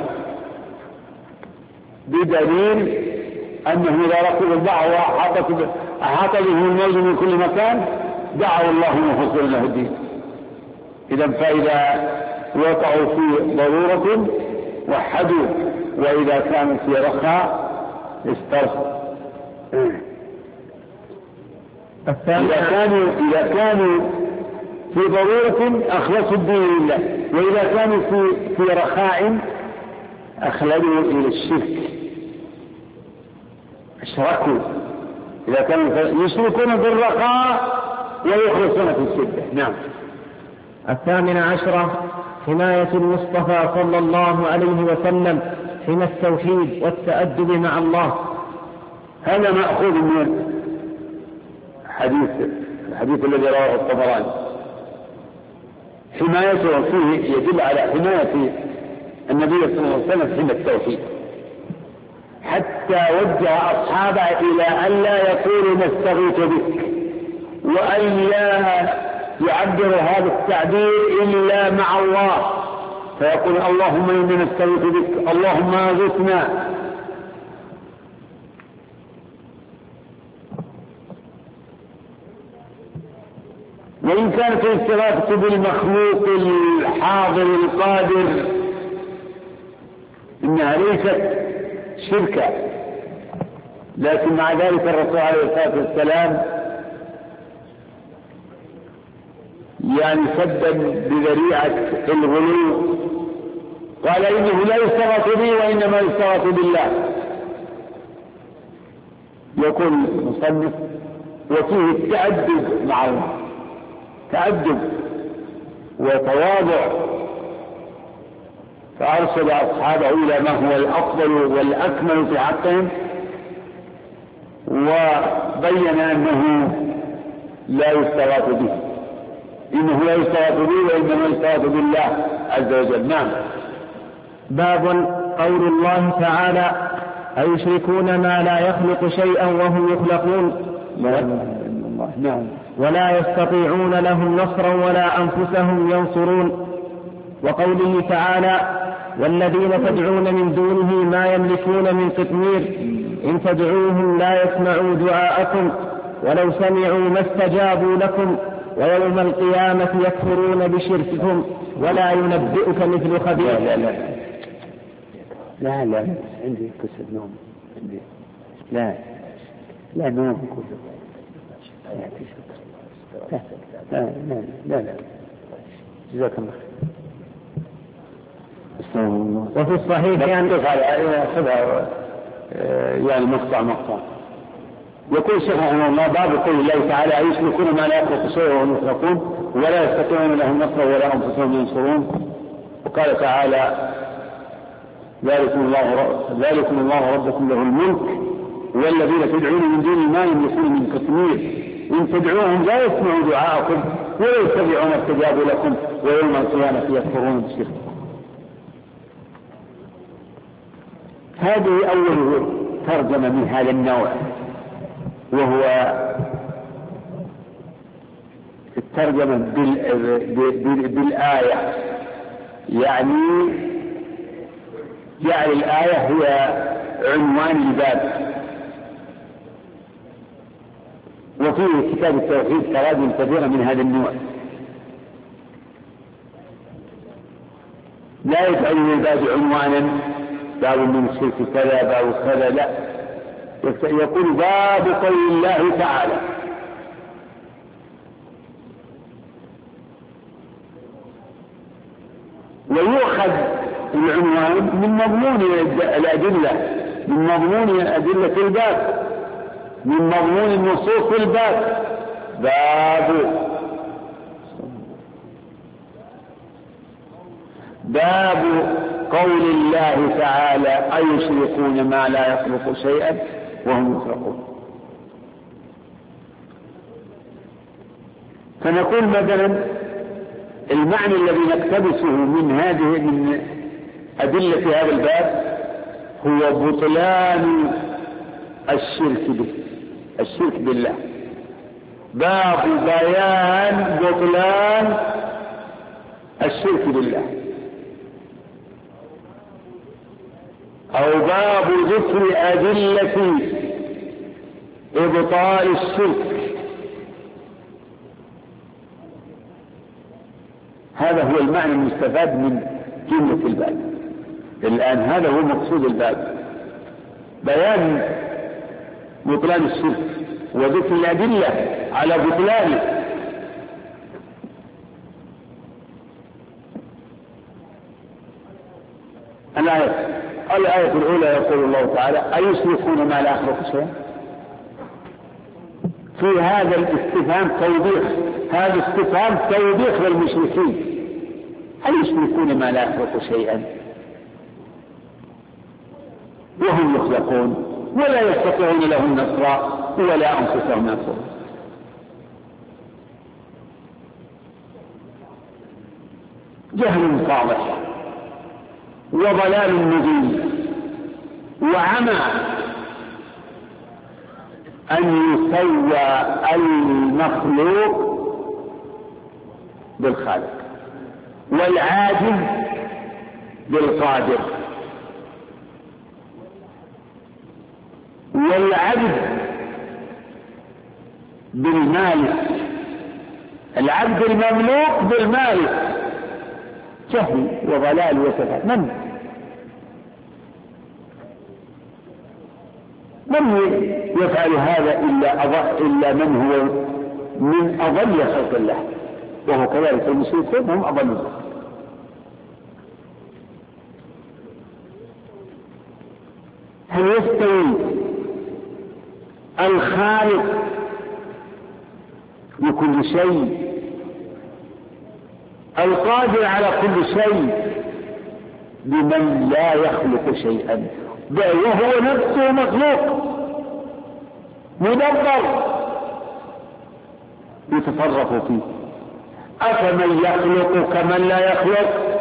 بدليل أنه إذا ركب البحر وأحاط به الموج من كل مكان دعوا الله مخلصين له الدين. إذا فإذا وقعوا في ضرورة وحدوا، وإذا كانوا في رخاء استرخوا. إذا كانوا في ضرورة أخلصوا الدين لله، وإذا كانوا في رخاء أخلدوا إلى الشرك، أشركوا. إذا كانوا يشركون في الرخاء ويخلصون في الشدة. نعم. 18 حماية المصطفى صلى الله عليه وسلم حمى التوحيد والتأدب مع الله. هذا مأخوذ من الحديث الذي رواه الطبراني. حمايته فيه يدل على حماية النبي صلى الله عليه وسلم حمى التوحيد، حتى وجه أصحابه إلى أن لا يقولوا نستغيث بك، وأن لا يعبر هذا التعبير إلا مع الله، فيقول اللهم إنا نستغيث بك، اللهم أغثنا. وإن كانت الاستغاثة بالمخلوق الحاضر القادر إنها ليست شركا، لكن مع ذلك الرسول عليه الصلاة والسلام يعني سدا بذريعة الغلو، قال إنه لا يستغاث بي وإنما يستغاث بالله. يقول المصنف وفيه التأدب مع الله، تأدب وتواضع، فأرسل أصحابه إلى ما هو الأفضل والأكمل في حقهم، وبين أنه لا يستغاث به، إنه لا يستغاث به وإنما يستغاث بالله عز وجل. نعم. باب قول الله تعالى أيشركون ما لا يخلق شيئا وهم يخلقون ولا يستطيعون لهم نصرا ولا أنفسهم ينصرون. وقوله تعالى والذين تدعون من دونه ما يملكون من قطمير إن تدعوهم لا يسمعوا دعاءكم ولو سمعوا ما استجابوا لكم ويوم القيامة يكفرون بشرككم ولا ينبئك مثل خبير. لا عندي كسر نوم، عندي لا نوم كسر. لا جزاك الله. وفي الصحيح يعني مقطع يقول الشيخ رحمه الله باب قول الله تعالى أيشركون ما لا يخلق شيئا وهم يخلقون ولا يستطيعون لهم نصرا ولا أنفسهم ينصرون. وقال تعالى ذلكم الله ربكم له الملك والذين تدعون من دون ما يملكون من قطمير إن تدعوهم لا يسمعوا دعاءكم ولا يتبعون استجابوا لكم ويوم القيامة يكفرون بشرككم. هذه أول ترجمة من هذا النوع، وهو الترجمة بالآية، يعني جعل الآية هي عنوان الباب. وفيه كتاب التوحيد تراجم كثيرة من هذا النوع، لا يجعل الباب عنوانا باب من الشرك كذا باب كذا، لا، يقول باب قول الله تعالى. ويؤخذ العنوان من مضمون الأدلة، من مضمون أدلة الباب، من مضمون النصوص الباب. باب قول الله تعالى أيشركون ما لا يخلق شيئا وهم يخلقون. فنقول مثلا المعنى الذي نقتبسه من أدلة هذا الباب هو بطلان الشرك بالله. باب بيان بطلان الشرك بالله، أو باب ذكر أدلة إبطال الشرك. هذا هو المعنى المستفاد من جملة الباب. الآن هذا هو مقصود الباب، بيان بطلان الشرك وذكر الأدلة على بطلانه. الآية الأولى يقول الله تعالى أيشركون ما لا يخلق شيئا. في هذا الاستفهام توضيح، هذا استفهام توضيح للمشركين، أيشركون ما لا يخلق شيئا وهم يخلقون ولا يستطيعون لهم نصرا ولا أنفسهم ينصرون. جهل واضح وضلال مبين وعمى أن يسوى المخلوق بالخالق والعاجز بالقادر والعبد بالمالك، العبد المملوك بالمالك. جهل وضلال وسفه. من يفعل هذا إلا من هو من أضل خلق الله، وهو كذلك المشركون هم أضل. هل يستوي الخالق لكل شيء القادر على كل شيء بمن لا يخلق شيئا وهو نفسه مخلوق مدبر يتصرف فيه؟ أفمن يخلق كمن لا يخلق؟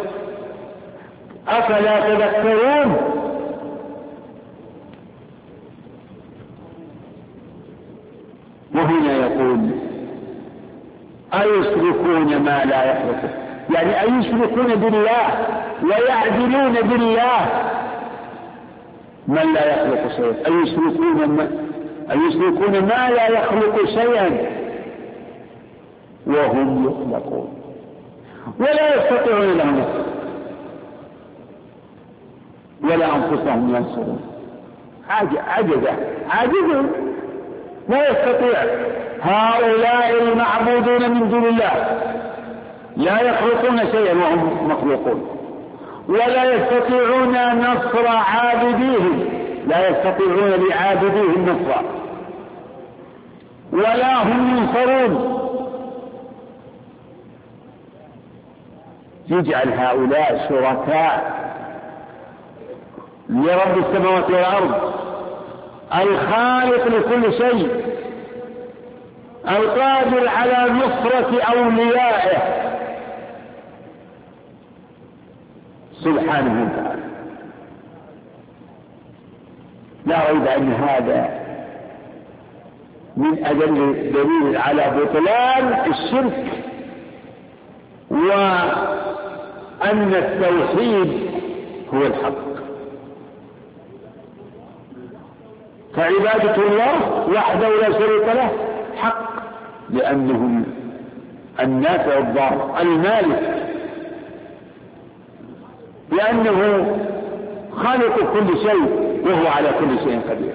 أفلا تذكرون؟ وهنا يقول أيشركون ما لا يخلق، يعني أيشركون بالله ويعدلون بالله من لا يخلق شيئا. أيشركون ما لا يخلق شيئا وهم يخلقون ولا يستطيعون لهم نصرا ولا أنفسهم ينصرون. عاجزون لا يستطيع. هؤلاء المعبودون من دون الله لا يخلقون شيئا وهم مخلوقون، ولا يستطيعون نصر عابديهم، لا يستطيعون لعابديهم نصرا ولا هم ينصرون. يجعل هؤلاء شركاء لرب السماوات والأرض الخالق لكل شيء القادر على نصرة أوليائه سبحانه وتعالى. لا ريب أن هذا من أدل دليل على بطلان الشرك وأن التوحيد هو الحق. فعبادة الله وحده لا شريك له حق، لأنه النافع الضار المالك، لأنه خالق كل شيء وهو على كل شيء قدير.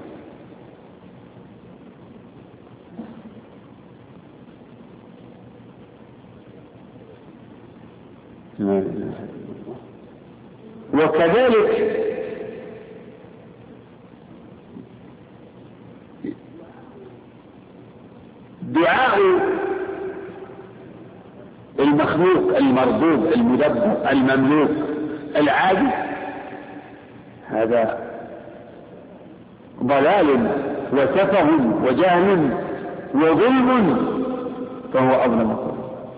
وكذلك دعاء المخلوق المربوب المدبر المملوك العادي هذا ضلال وسفه وجهل وظلم، فهو أظلم الظلم.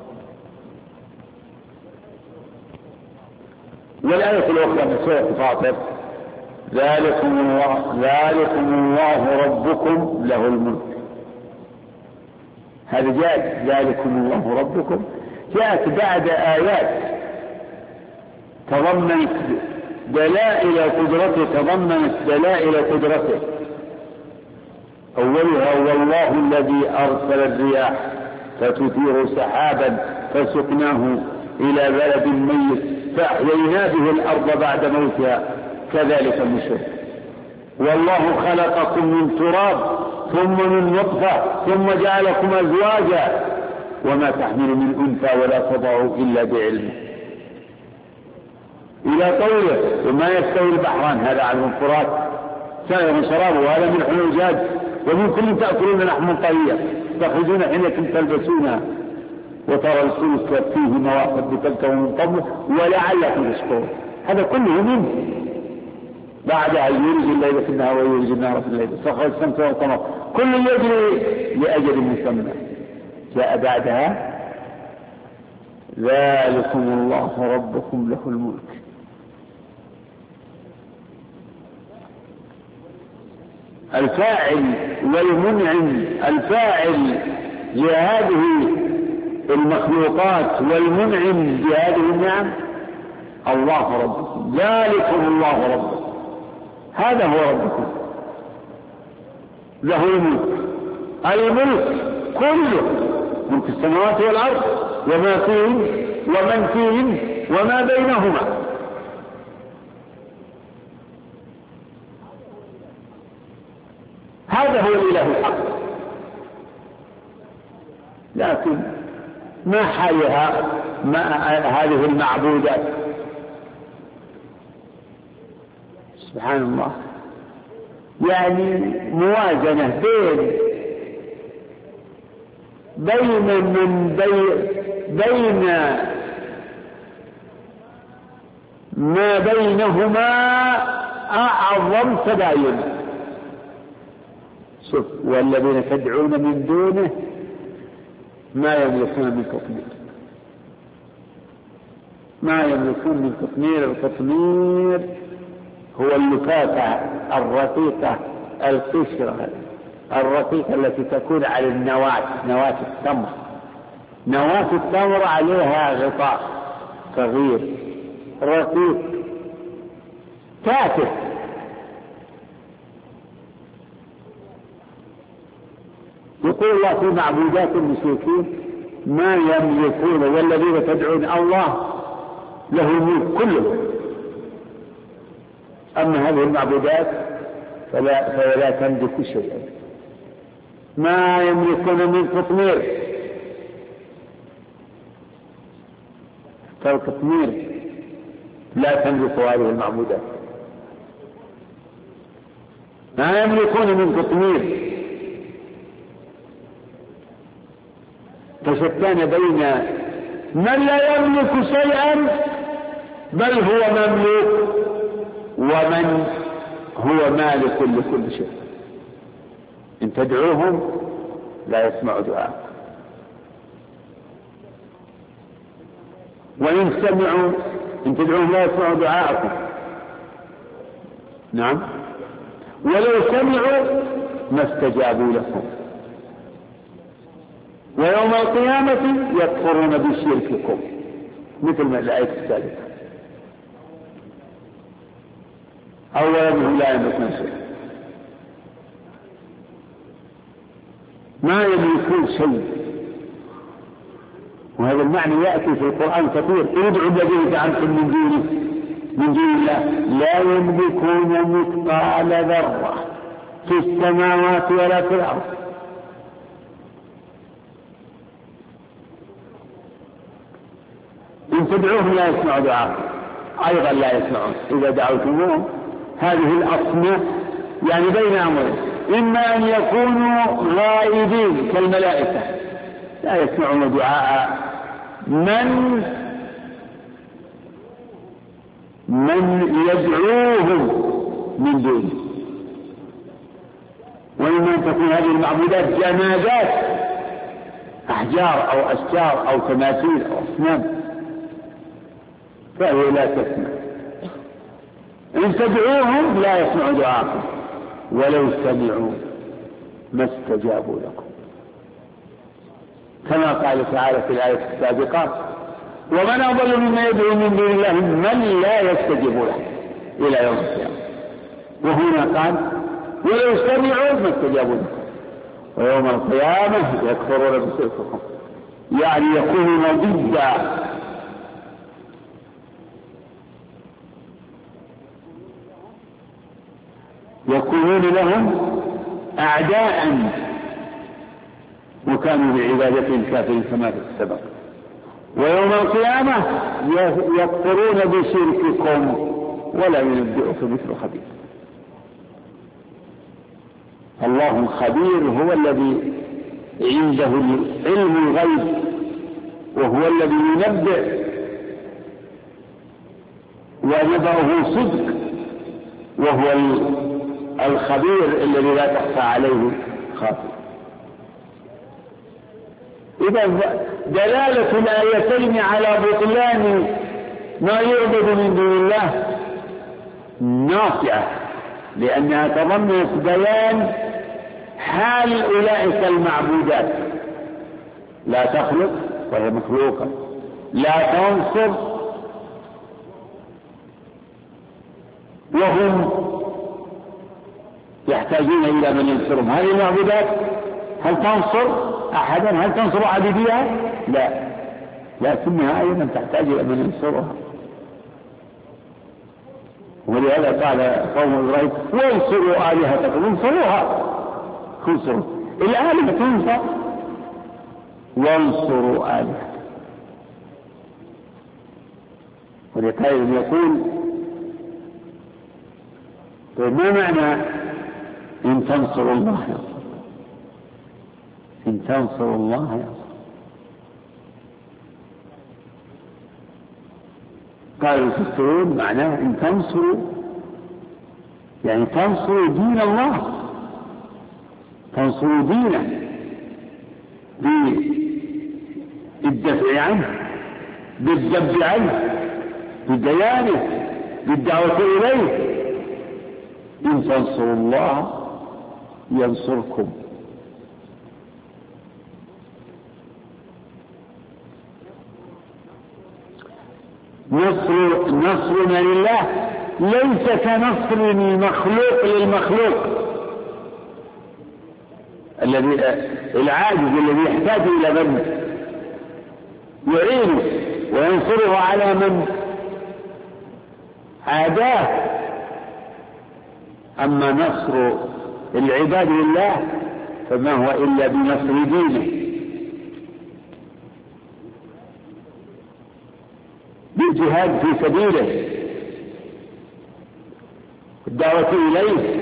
والآية الأخرى من سورة فاطر ذلكم الله ربكم له الملك. هذا جاء ذلكم الله ربكم جاءت بعد آيات تضمنت دلائل قدرته أولها والله الذي أرسل الرياح فتثير سحابا فسقناه إلى بلد ميت فأحيينا به الأرض بعد موتها كذلك النشور. والله خلقكم من تراب ثم من نطفة ثم جعلكم أزواجا وما تحمل من أنثى ولا تضع إلا بعلمه إلى قوله وما يستوي البحران هذا عذب فرات سائغ شرابه وهذا ملح أجاج ومن كل تأكلون لحما طريا تخرجون حينكم تلبسونها وترى الفلك فيه مواقع بتلكم من قبل ولعلكم تشكرون. هذا كله منه. بعدها يولج الليل في النهار ويولج النهار في الليل سخر الشمس والقمر كل يجري لأجل مسمى. جاء بعدها ذلكم الله ربكم له الملك. الفاعل والمنعم الفاعل لهذه المخلوقات والمنعم بهذه النعم الله ربكم. ذلكم الله ربكم هذا هو ربكم له الملك كله ملك السماوات والأرض وما فيهن ومن فيهن وما بينهما. هذا هو الإله الحق. لكن ما حالها هذه المعبودات سبحان الله، يعني موازنة بين ما بينهما أعظم تباين. شوف والذين تدعون من دونه ما يملكون من قطمير، ما يملكون من قطمير. القطمير هو اللفافة الرقيقة القشرة الرقيقة التي تكون على نواة التمر. نواة التمر عليها غطاء صغير رقيق تافه. يقول الله في معبودات المشركين ما يملكون والذين تدعون الله له الملك كله. أما هذه المعبودات فلا تملك شيئا. ما يملكون من قطمير. فالقطمير لا تملك هذه المعبودات، ما يملكون من قطمير. فشتان بين من لا يملك شيئا بل هو مملوك ومن هو مالك لكل شيء. إن تدعوهم لا يسمع دعاءكم، وإن سمعوا إن تدعوهم لا يسمعوا دعاءكم. نعم، ولو سمعوا ما استجابوا لكم، ويوم القيامة يكفرون بشرككم، مثل ما الآية السابقة. أولا لا يملكون شيء، ما يملكون شيء، وهذا المعنى يأتي في القرآن كثير. ادعوا الذين زعمتم من دون الله لا يملكون مثقال ذرة في السماوات ولا في الأرض. إن تدعوهم لا يسمعوا دعاءكم، أيضا لا يسمعون إذا دعوتموهم. هذه الأصناف يعني بين أمرين، إما أن يكونوا غائبين كالملائكة لا يسمعون دعاء من يدعوهم من دونه، وإما أن تكون هذه المعبودات جمادات، أحجار أو أشجار أو تماثيل أو أصنام، فهي لا تسمع. إن تدعوهم لا يسمعوا دعاءكم ولو سمعوا ما استجابوا لكم، كما قال تعالى في الآية السابقة: ومن أضل مما يدعو من دون الله من لا يستجيب له إلى يوم القيامة. وهنا قال: ولو سمعوا ما استجابوا لكم ويوم القيامة يكفرون بشرككم، يعني يكونون ضدا، يكونون لهم أعداء، وكانوا بعبادتهم كافرين كما في السبق. ويوم القيامة يكفرون بشرككم ولا ينبئك مثل خبير. الله الخبير هو الذي عنده علم الغيب، وهو الذي ينبئ ونبأه صدق، وهو الخبير الذي لا تخفى عليه خافية. إذا دلالة الآيتين على بطلان ما يعبد من دون الله نافعة، لأنها تضمنت بيان حال أولئك المعبودات: لا تخلق وهي مخلوقة، لا تنصر وهم يحتاجون إلى من ينصرهم. هذه المعبودات هل تنصر أحدا؟ هل تنصر عبيدها؟ لا، لكنها أيضا تحتاج إلى من ينصرها. ولهذا قال قوم إبراهيم: وانصروا آلهتكم، انصروها، الآلهة تنصر، وانصروا آلهتكم. ولقائل يقول: ما معنى إن تنصروا الله ينصر؟ إن تنصروا الله ينصر. قالوا يفسرون معناه إن تنصروا يعني تنصروا دين الله، تنصروا دينه بالدفع عنه، بالذب عنه، بديانه، بالدعوة إليه. إن تنصروا الله ينصركم. نصرنا لله ليس كنصر المخلوق للمخلوق العاجز الذي يحتاج إلى من يعينه وينصره على من عاداه. أما نصر العباد لله فما هو إلا بنصر دينه، بالجهاد في سبيله، الدعوة إليه.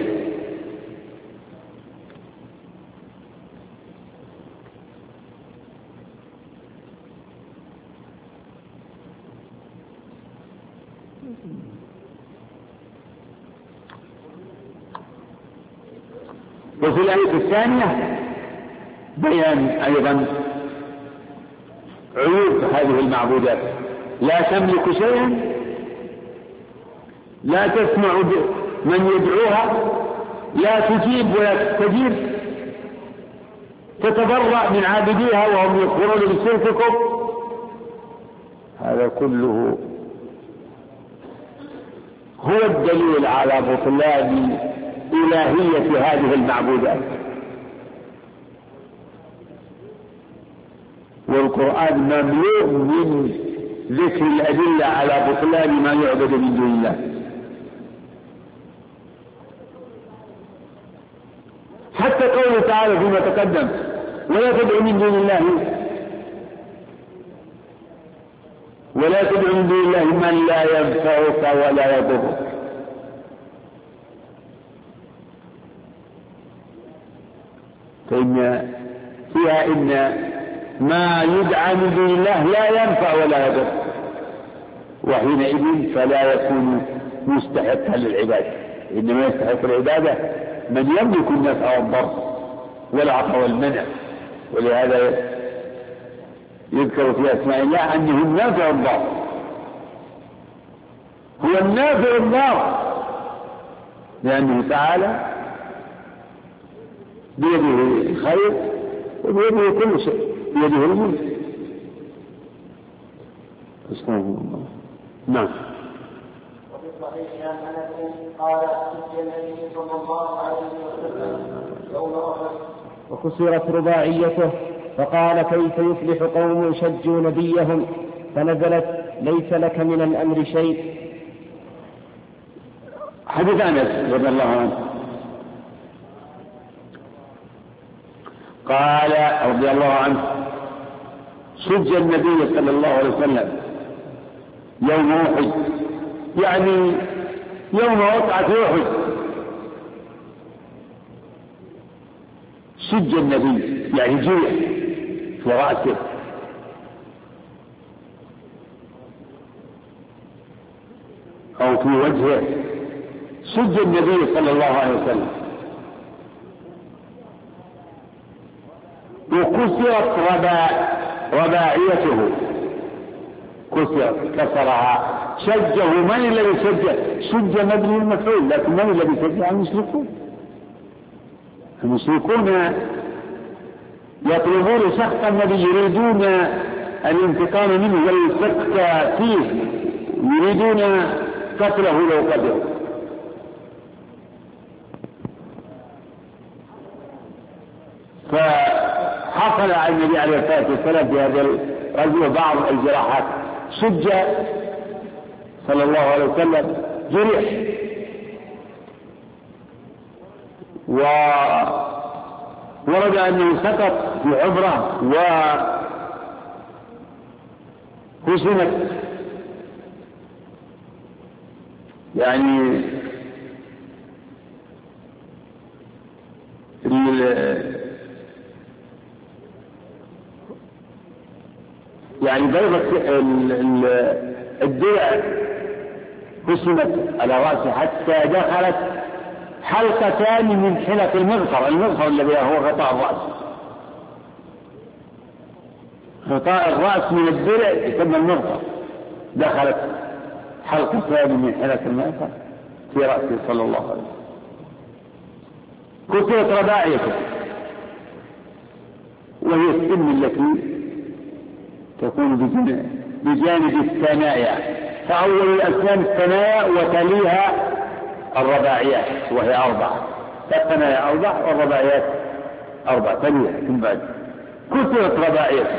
وفي الآية الثانية بيان أيضا عيوب هذه المعبودات: لا تملك شيئا، لا تسمع من يدعوها، لا تجيب ولا تستجيب، تتبرأ من عابديها وهم يكفرون بشرككم. هذا كله هو الدليل على بطلان إلهية هذه المعبودات. والقرآن مملوء من ذكر الأدلة على بطلان ما يعبد من دون الله. حتى قوله تعالى فيما تقدم: ولا تدع من دون الله من لا ينفعك ولا يضرك. فإن فيها إن ما يدعى من دون الله لا ينفع ولا يضر، وحينئذ فلا يكون مستحقا للعبادة. إنما يستحق العبادة من يملك النفع والضر والعطاء والمنع. ولهذا يذكر في أسماء الله أنه النافع الضار، هو النافع الضار، لأنه تعالى بيده الخير وبيده كل شيء، بيده الملك. استغفر الله. نعم. وفي الصحيح عن انس قال: سئل النبي صلى الله عليه وسلم يوم احد وكسرت رباعيته فقال: كيف يفلح قوم شجوا نبيهم؟ فنزلت: ليس لك من الامر شيء. حديث انس رضي الله عنه قال رضي الله عنه: شج النبي صلى الله عليه وسلم يوم احد، يعني يوم وقعة احد. شج النبي يعني جرح في رأسه، أو في وجهه. شج النبي صلى الله عليه وسلم، وكسرت رباعيته، كسرها. شجه من الذي شج مبني المفعول، لكن من الذي شجه؟ المشركون. المشركون يطلبون سخط النبي، يريدون الانتقام منه والسكت فيه، يريدون قتله لو قدروا. فحصل على النبي عليه الصلاة والسلام في هذا الرجل بعض الجراحات. شج صلى الله عليه وسلم، جرح، وورد أنه سقط في عبرة وحسنت، يعني بيضة الدرع حسنت على رأسه حتى دخلت حلقتان من حلق المغفر الذي هو غطاء الرأس. غطاء الرأس من الدرع يسمى المغفر، دخلت حلقتان من حلق المغفر في رأسه صلى الله عليه وسلم. كسرت رباعيته، وهي السن التي تكون بجانب الثنايا، فأول الأسنان الثنايا وتليها الرباعيات، وهي 4. الثنايا 4 والرباعيات 4 تليها من بعد. كسرت رباعيته،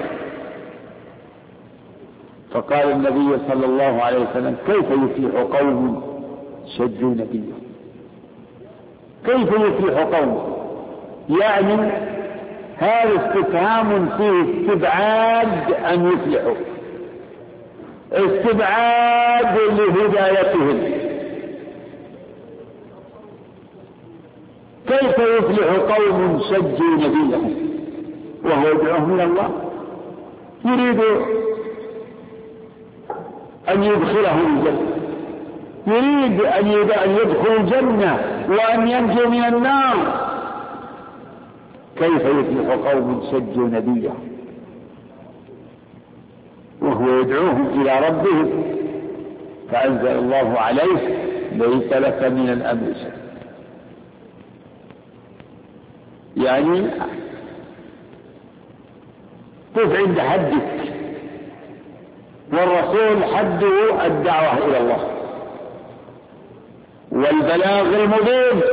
فقال النبي صلى الله عليه وسلم: كيف يفلح قوم شجوا نبيهم؟ كيف يفلح قوم؟ يعني هذا استفهام فيه استبعاد أن يفلحوا، استبعاد لهدايتهم. يفلح قوم شجوا نبيهم وهو يدعوهم إلى الله، يريد أن يدخلهم الجنة، يريد أن يدخل الجنة وأن ينجو من النار. كيف يفلح قوم شجوا نبيهم وهو يدعوهم إلى ربهم؟ فأنزل الله عليه ليس لك من الأمر شيء. يعني قف عند حدك، والرسول حده الدعوة إلى الله والبلاغ المبين،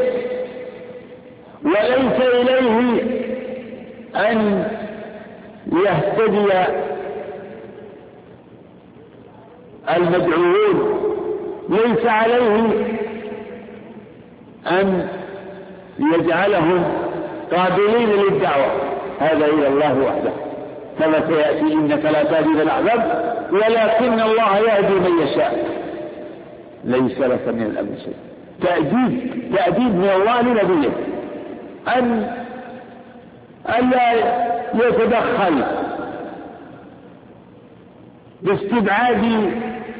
وليس إليه أن يهتدي المدعوون، ليس عليه أن يجعلهم قابلين للدعوة، هذا إلى الله وحده. كما سيأتي إنك لا تهدي من أحببت ولكن الله يهدي من يشاء. ليس لك من الأمر شيء. تأديب من الله لنبيه أن لا يتدخل باستبعاد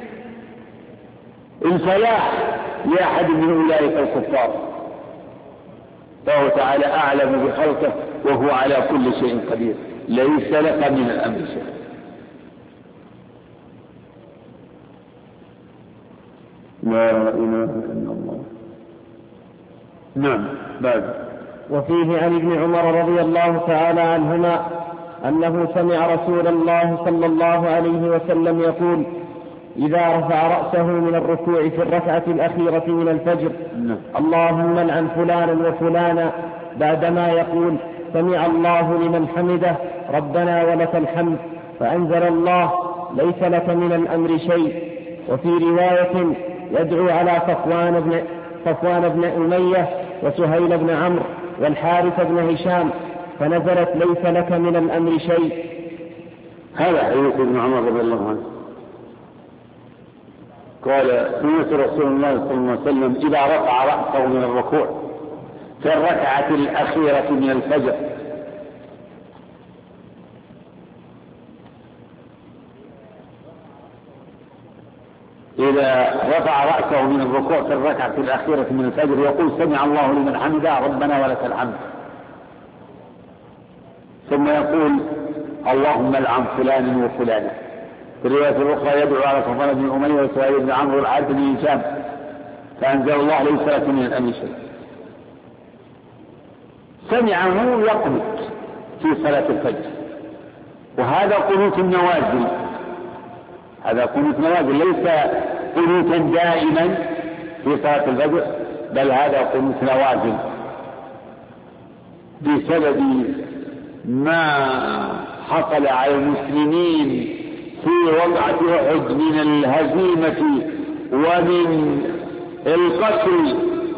الفلاح لأحد من أولئك الكفار، فهو تعالى أعلم بخلقه وهو على كل شيء قدير. ليس لك من الأمر شيء. لا إله إلا الله. نعم. بعد. وفيه عن ابن عمر رضي الله تعالى عنهما أنه سمع رسول الله صلى الله عليه وسلم يقول: إذا رفع رأسه من الركوع في الركعة الأخيرة من الفجر: اللهم لعن فلانا وفلانا، بعدما يقول: سمع الله لمن حمده ربنا ولك الحمد، فأنزل الله: ليس لك من الأمر شيء. وفي رواية: يدعو على صفوان بن أمية وسهيل بن عمرو والحارث بن هشام، فنزلت: ليس لك من الأمر شيء. هذا حديث ابن عمر رضي الله عنه قال: سمعت رسول الله صلى الله عليه وسلم إذا رفع رأسه من الركوع في الركعة الأخيرة من الفجر: إذا رفع رأسه من الركوع في الركعة الأخيرة من الفجر يقول: سمع الله لمن حمده ربنا ولك الحمد، ثم يقول: اللهم لعن فلانا وفلانا. في الرواية الأخرى: يدعو على صفوان بن أمية وسهيل بن عمرو والحارث بن هشام، فأنزل الله: ليس لك من الأمر شيء. سمعه يقنط في صلاة الفجر، وهذا قنوت النوازل، هذا قنوت نوازل، ليس قنوتا دائما في صلاة الفجر، بل هذا قنوت نوازل بسبب ما حصل على المسلمين في وقعة أحد من الهزيمة ومن القتل،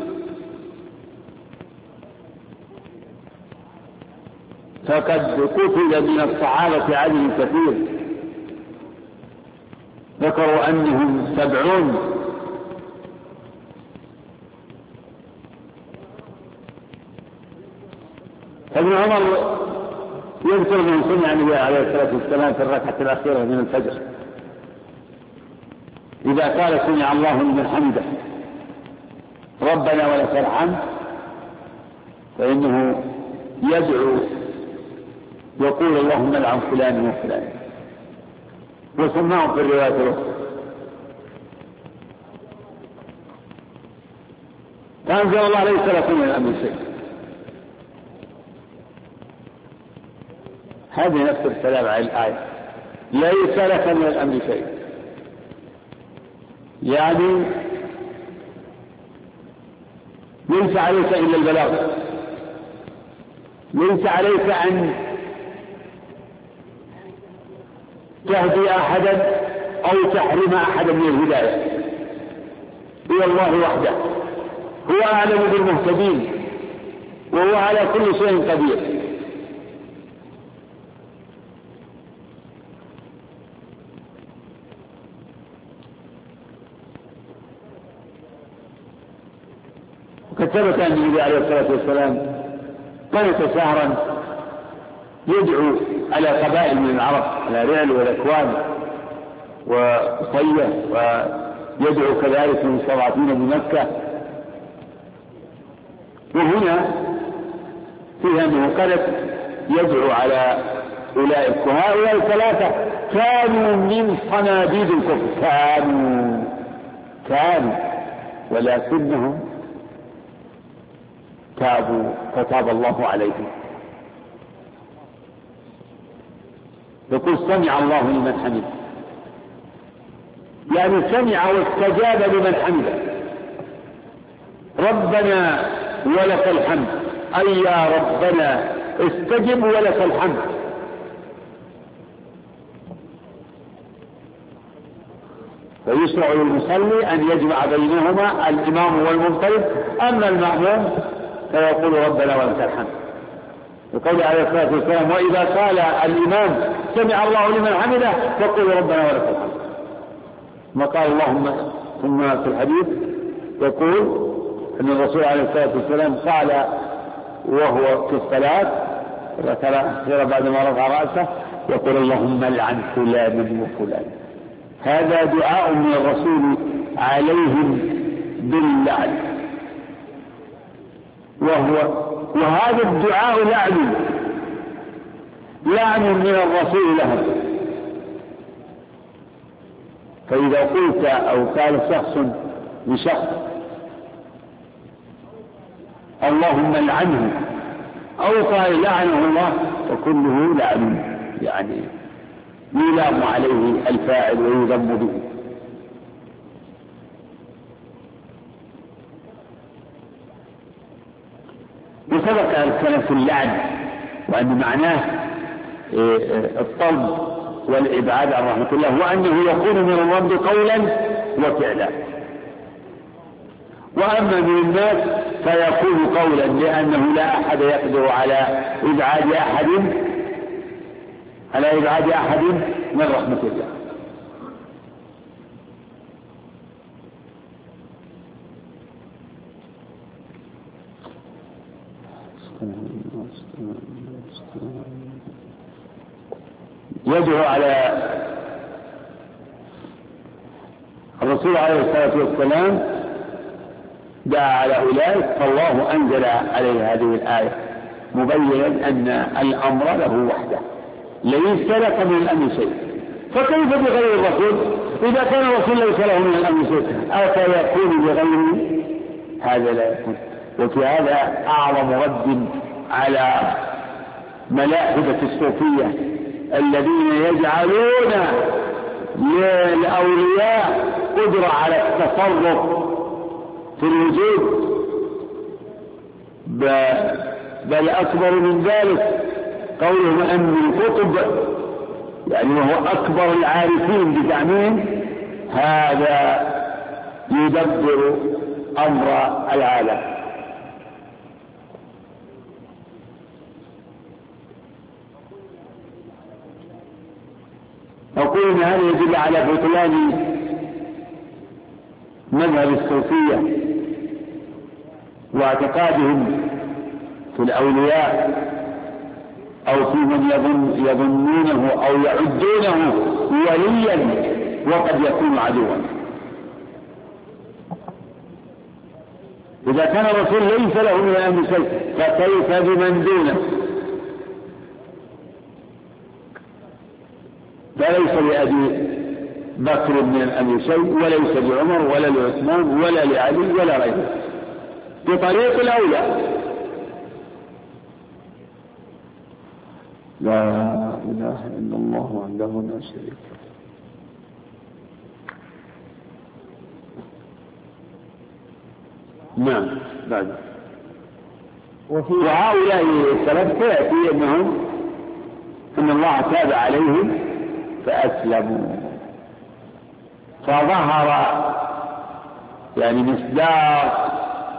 فقد قتل من الصحابة عدد كثير، ذكروا أنهم 70. ابن عمر يذكر من سمع النبي عليه الصلاة والسلام في الركعة الأخيرة من الفجر إذا قال: سمع الله لمن حمده ربنا ولك الحمد، فإنه يدعو يقول: اللهم لعن فلان وفلان. وسمعوا في الرواية الأخرى. فأنزل الله: ليس لكم من الأمر شيء. هذه نفس الكلام على الآية: ليس لك من الأمر شيء، يعني ليس عليك إلا البلاغ، ليس عليك أن تهدي أحدا أو تحرم أحدا من الهداية، هو الله وحده، هو أعلم بالمهتدين وهو على كل شيء قدير. وقد ثبت أن النبي عليه الصلاة والسلام قنت شهرا يدعو على قبائل من العرب، على رعل والأكوان وصية، ويدعو كذلك المستضعفين بمكة. وهنا فيها أنه قد يدعو على أولئك، وهؤلاء الثلاثة كانوا من صناديد الكفر، كانوا ولكنهم تابوا فتاب الله عليهم. يقول سمع الله لمن حمده، يعني سمع واستجاب لمن حمده. ربنا ولك الحمد، أي يا ربنا استجب ولك الحمد. فيشرع للمصلي أن يجمع بينهما الإمام والمنفرد، أما المأموم فيقول ربنا ولك الحمد، وقال عليه الصلاة والسلام وإذا قال الإمام سمع الله لمن حمده فقل ربنا ولك الحمد. ما قال اللهم، ثم في الحديث يقول أن الرسول عليه الصلاة والسلام قال وهو في الصلاة بعد ما رفع رأسه يقول اللهم لعن فلان وفلان. هذا دعاء من الرسول عليهم باللعن، وهذا الدعاء لعن من الرسول لهم. فإذا قلت أو قال شخص لشخص اللهم لعنه أو قال لعنه الله فكله لعن، يعني يلام عليه الفاعل ويذم به. وسبق الكلام في اللعن وأن معناه الطرد والإبعاد عن رحمة الله، وأنه يكون من الرب قولا وفعلا. وأما من الناس فيكون قولا، لأنه لا أحد يقدر على إبعاد أحد من رحمة الله. يدعو على الرسول عليه الصلاة والسلام، دعا على أولئك فالله أنزل عليه هذه الآية مبينا أن الأمر له وحده، ليس لك من الأمر شيء. فكيف بغير الرسول؟ إذا كان الرسول ليس له من الأمر شيء أفيكون بغيره؟ هذا لا يكون. وفي هذا أعظم رد على ملاحدة الصوفية الذين يجعلون للأولياء قدرة على التصرف في الوجود، بل أكبر من ذلك قولهم أن القطب، يعني وهو أكبر العارفين بزعمهم، هذا يدبر أمر العالم. أقول إن هذا يدل على بطلان مذهب الصوفية واعتقادهم في الأولياء أو في من يظنونه أو يعدونه وليا وقد يكون عدوا. إذا كان الرسول ليس له من الأمر شيء فكيف بمن دونه؟ فليس لأبي بكر من الأمر شيء، وليس لعمر ولا لعثمان ولا لعلي ولا غيره، بطريق الأولى. لا إله إلا الله وحده لا شريك له. نعم. بعد وهؤلاء السلف تأتي أن الله تاب عليهم فأسلموا، فظهر يعني مصداق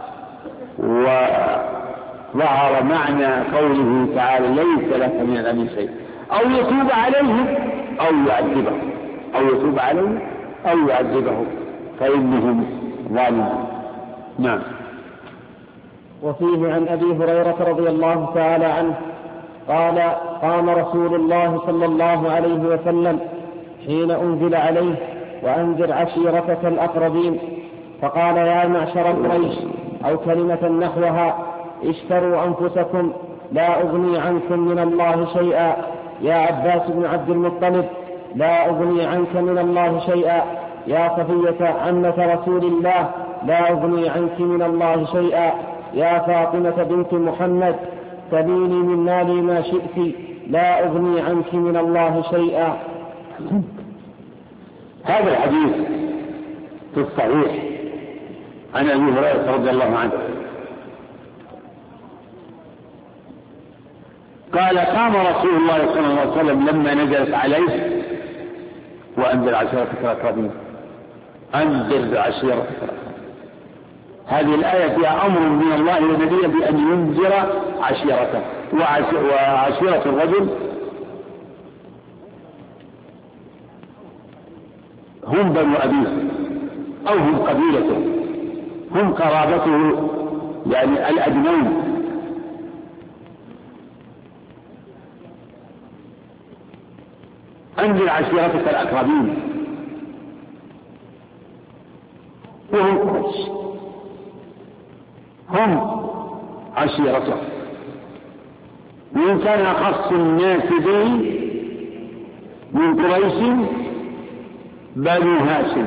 وظهر معنى قوله تعالى ليس لك من الأمر شيء، أو يتوب عليهم أو يعذبهم، أو يتوب عليهم أو يعذبهم فإنهم ظالمون. نعم. وفيه عن أبي هريرة رضي الله تعالى عنه قال قام رسول الله صلى الله عليه وسلم حين أنزل عليه وأنذر عشيرتك الأقربين فقال يا معشر قريش أو كلمة نحوها اشتروا أنفسكم لا أغني عنكم من الله شيئا يا عباس بن عبد المطلب لا أغني عنك من الله شيئا يا صفية عمة رسول الله لا أغني عنك من الله شيئا يا فاطمة بنت محمد سليني من مالي ما شئت لا أغني عنك من الله شيئا. هذا الحديث في الصحيح عن أبي هريرة رضي الله عنه قال قام رسول الله صلى الله عليه وسلم لما نزلت عليه وأنذر عشيرتك الأقربين. أنذر عشيرتك الأقربين، هذه الآية فيها أمر من الله للنبي بأن ينذر عشيرته، وعشيرة الرجل هم بنو أبيه أو هم قبيلته، هم قرابته يعني الأدنون. أنذر عشيرتك الأقربين وهم قريش، هم عشيرته، وإن كان أخص الناس به من قريش بنو هاشم،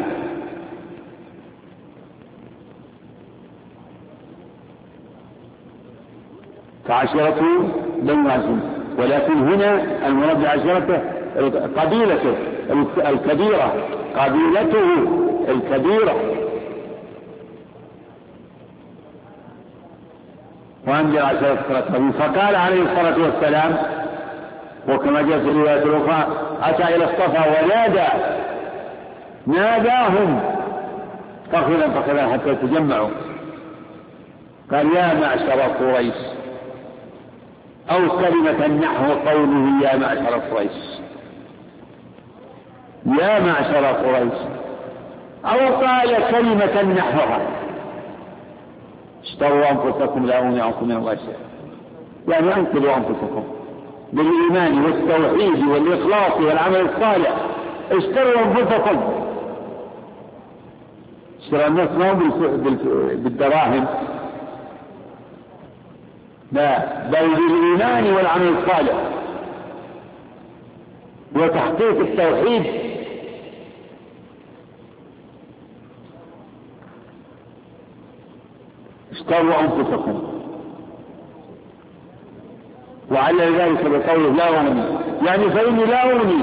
فعشيرته بنو هاشم، ولكن هنا المراد بعشيرته قبيلته الكبيرة، قبيلته الكبيرة. وأنذر عشيرتك الأقربين. فقال عليه الصلاة والسلام وكما جاء في الرواية الأخرى أتى إلى الصفا ناداهم فخذا حتى يتجمعوا، قال يا معشر قريش أو كلمة نحو قوله يا معشر قريش، يا معشر قريش، أو قال كلمة نحوها اشتروا أنفسكم لا أغني عنكم من الله شيئا، يعني أنقذوا أنفسكم بالإيمان والتوحيد والإخلاص والعمل الصالح، اشتروا أنفسكم. اشترى الناس ما بالدراهم، لا، بل بالإيمان والعمل الصالح وتحقيق التوحيد. اشتروا أنفسكم، وعلى ذلك بقوله لا أغني، يعني فإني لا أغني،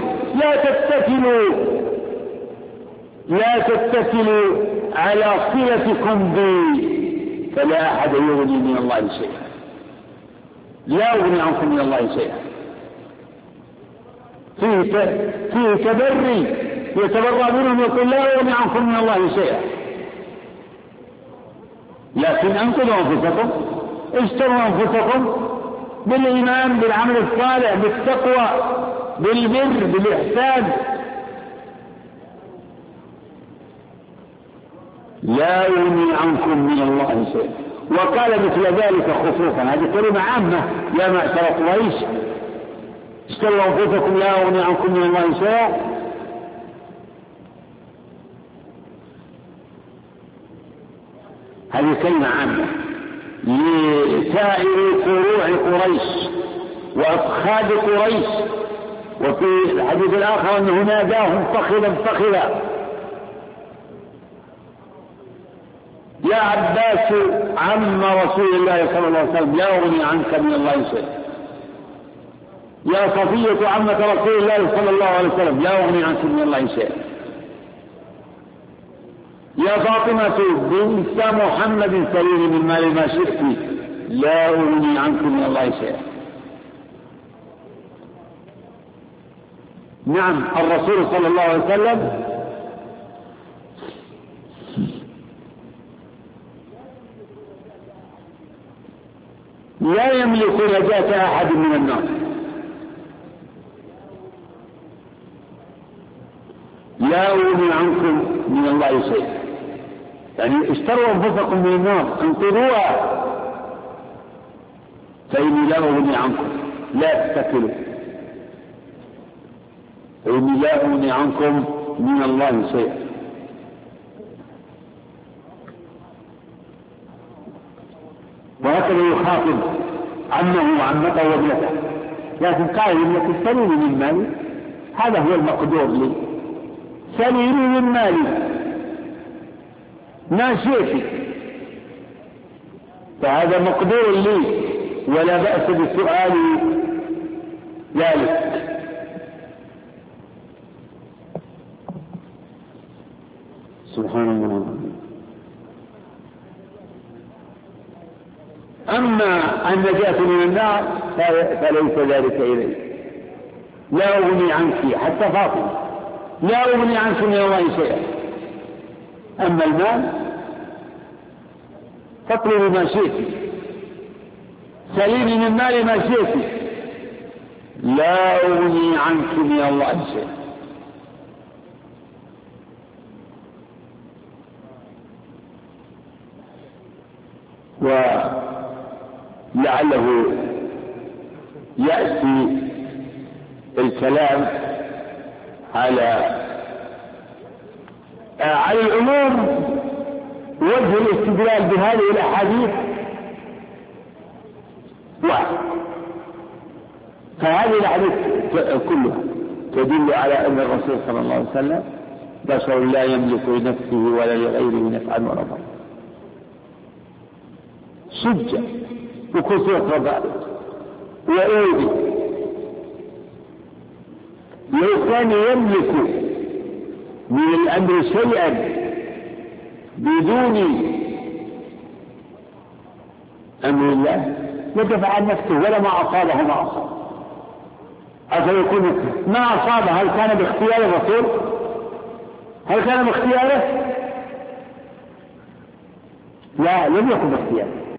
لا تتكلوا على صلتكم بي، فلا أحد يغني من الله شيئا، لا أغني عنكم من الله شيئا. فيه تبري يتبرى منهم يقول لا أغني عنكم من الله شيئا، لكن أنقذوا أنفسكم، اشتروا أنفسكم بالإيمان بالعمل الصالح بالتقوى بالبر بالإحسان. لا يغني عنكم من الله شيئا. وقال مثل ذلك خصوصا، هذه كلمة عامة، يا معشر قريش اشتروا أنفسكم لا يغني عنكم من الله شيئا. هذه كلمة عامة لسائر فروع قريش وأفخاذ قريش. وفي الحديث الآخر أنه ناداهم فخذا يا عباس عم رسول الله صلى الله عليه وسلم لا أغني عنك من الله شيئا، يا صفية عمة رسول الله صلى الله عليه وسلم لا أغني عنك من الله شيئا، يا فاطمة بنت محمد سليني من مالي ما شئت لا أغني عنك من الله شيئا. نعم، الرسول صلى الله عليه وسلم لا يملك نجاة أحد من النار، لا أغني عنكم من الله شيئا، يعني اشتروا أنفسكم من النار، انقذوها فإني لا أغني عنكم، لا تتكلوا، فإني لا أغني عنكم من الله شيئا. وهكذا يخاطب عمه وعمته وابنته، لكن قال إنك سليني من مالي، هذا هو المقدور لي، سليني من مالي ما شئت، فهذا مقدور لي ولا بأس بسؤال ذلك. سبحان الله. أما النجاة من النار فليس ذلك إليه. لا أغني عنك، حتى فاطمة لا أغني عنك من الله شيئا. أما المال فاطلبي ما شئت، سليني من مالي ما شئت، لا أغني عنك من الله شيئا. ولعله يأتي الكلام على العموم، وجه الاستدلال بهذه الأحاديث واحد، فهذه الأحاديث كلها تدل على أن الرسول صلى الله عليه وسلم بشر لا يملك لنفسه ولا لغيره نفعا ولا ضرا، شجة وكسوة رضاعه وأودي. لو كان يملك من الأمر شيئا بدون أمر الله لدفع عن نفسه ولا ما أصابه ما أصاب. أفيكون ما أصابه هل كان باختيار الرسول؟ هل كان باختياره؟ لا، لم يكن باختياره.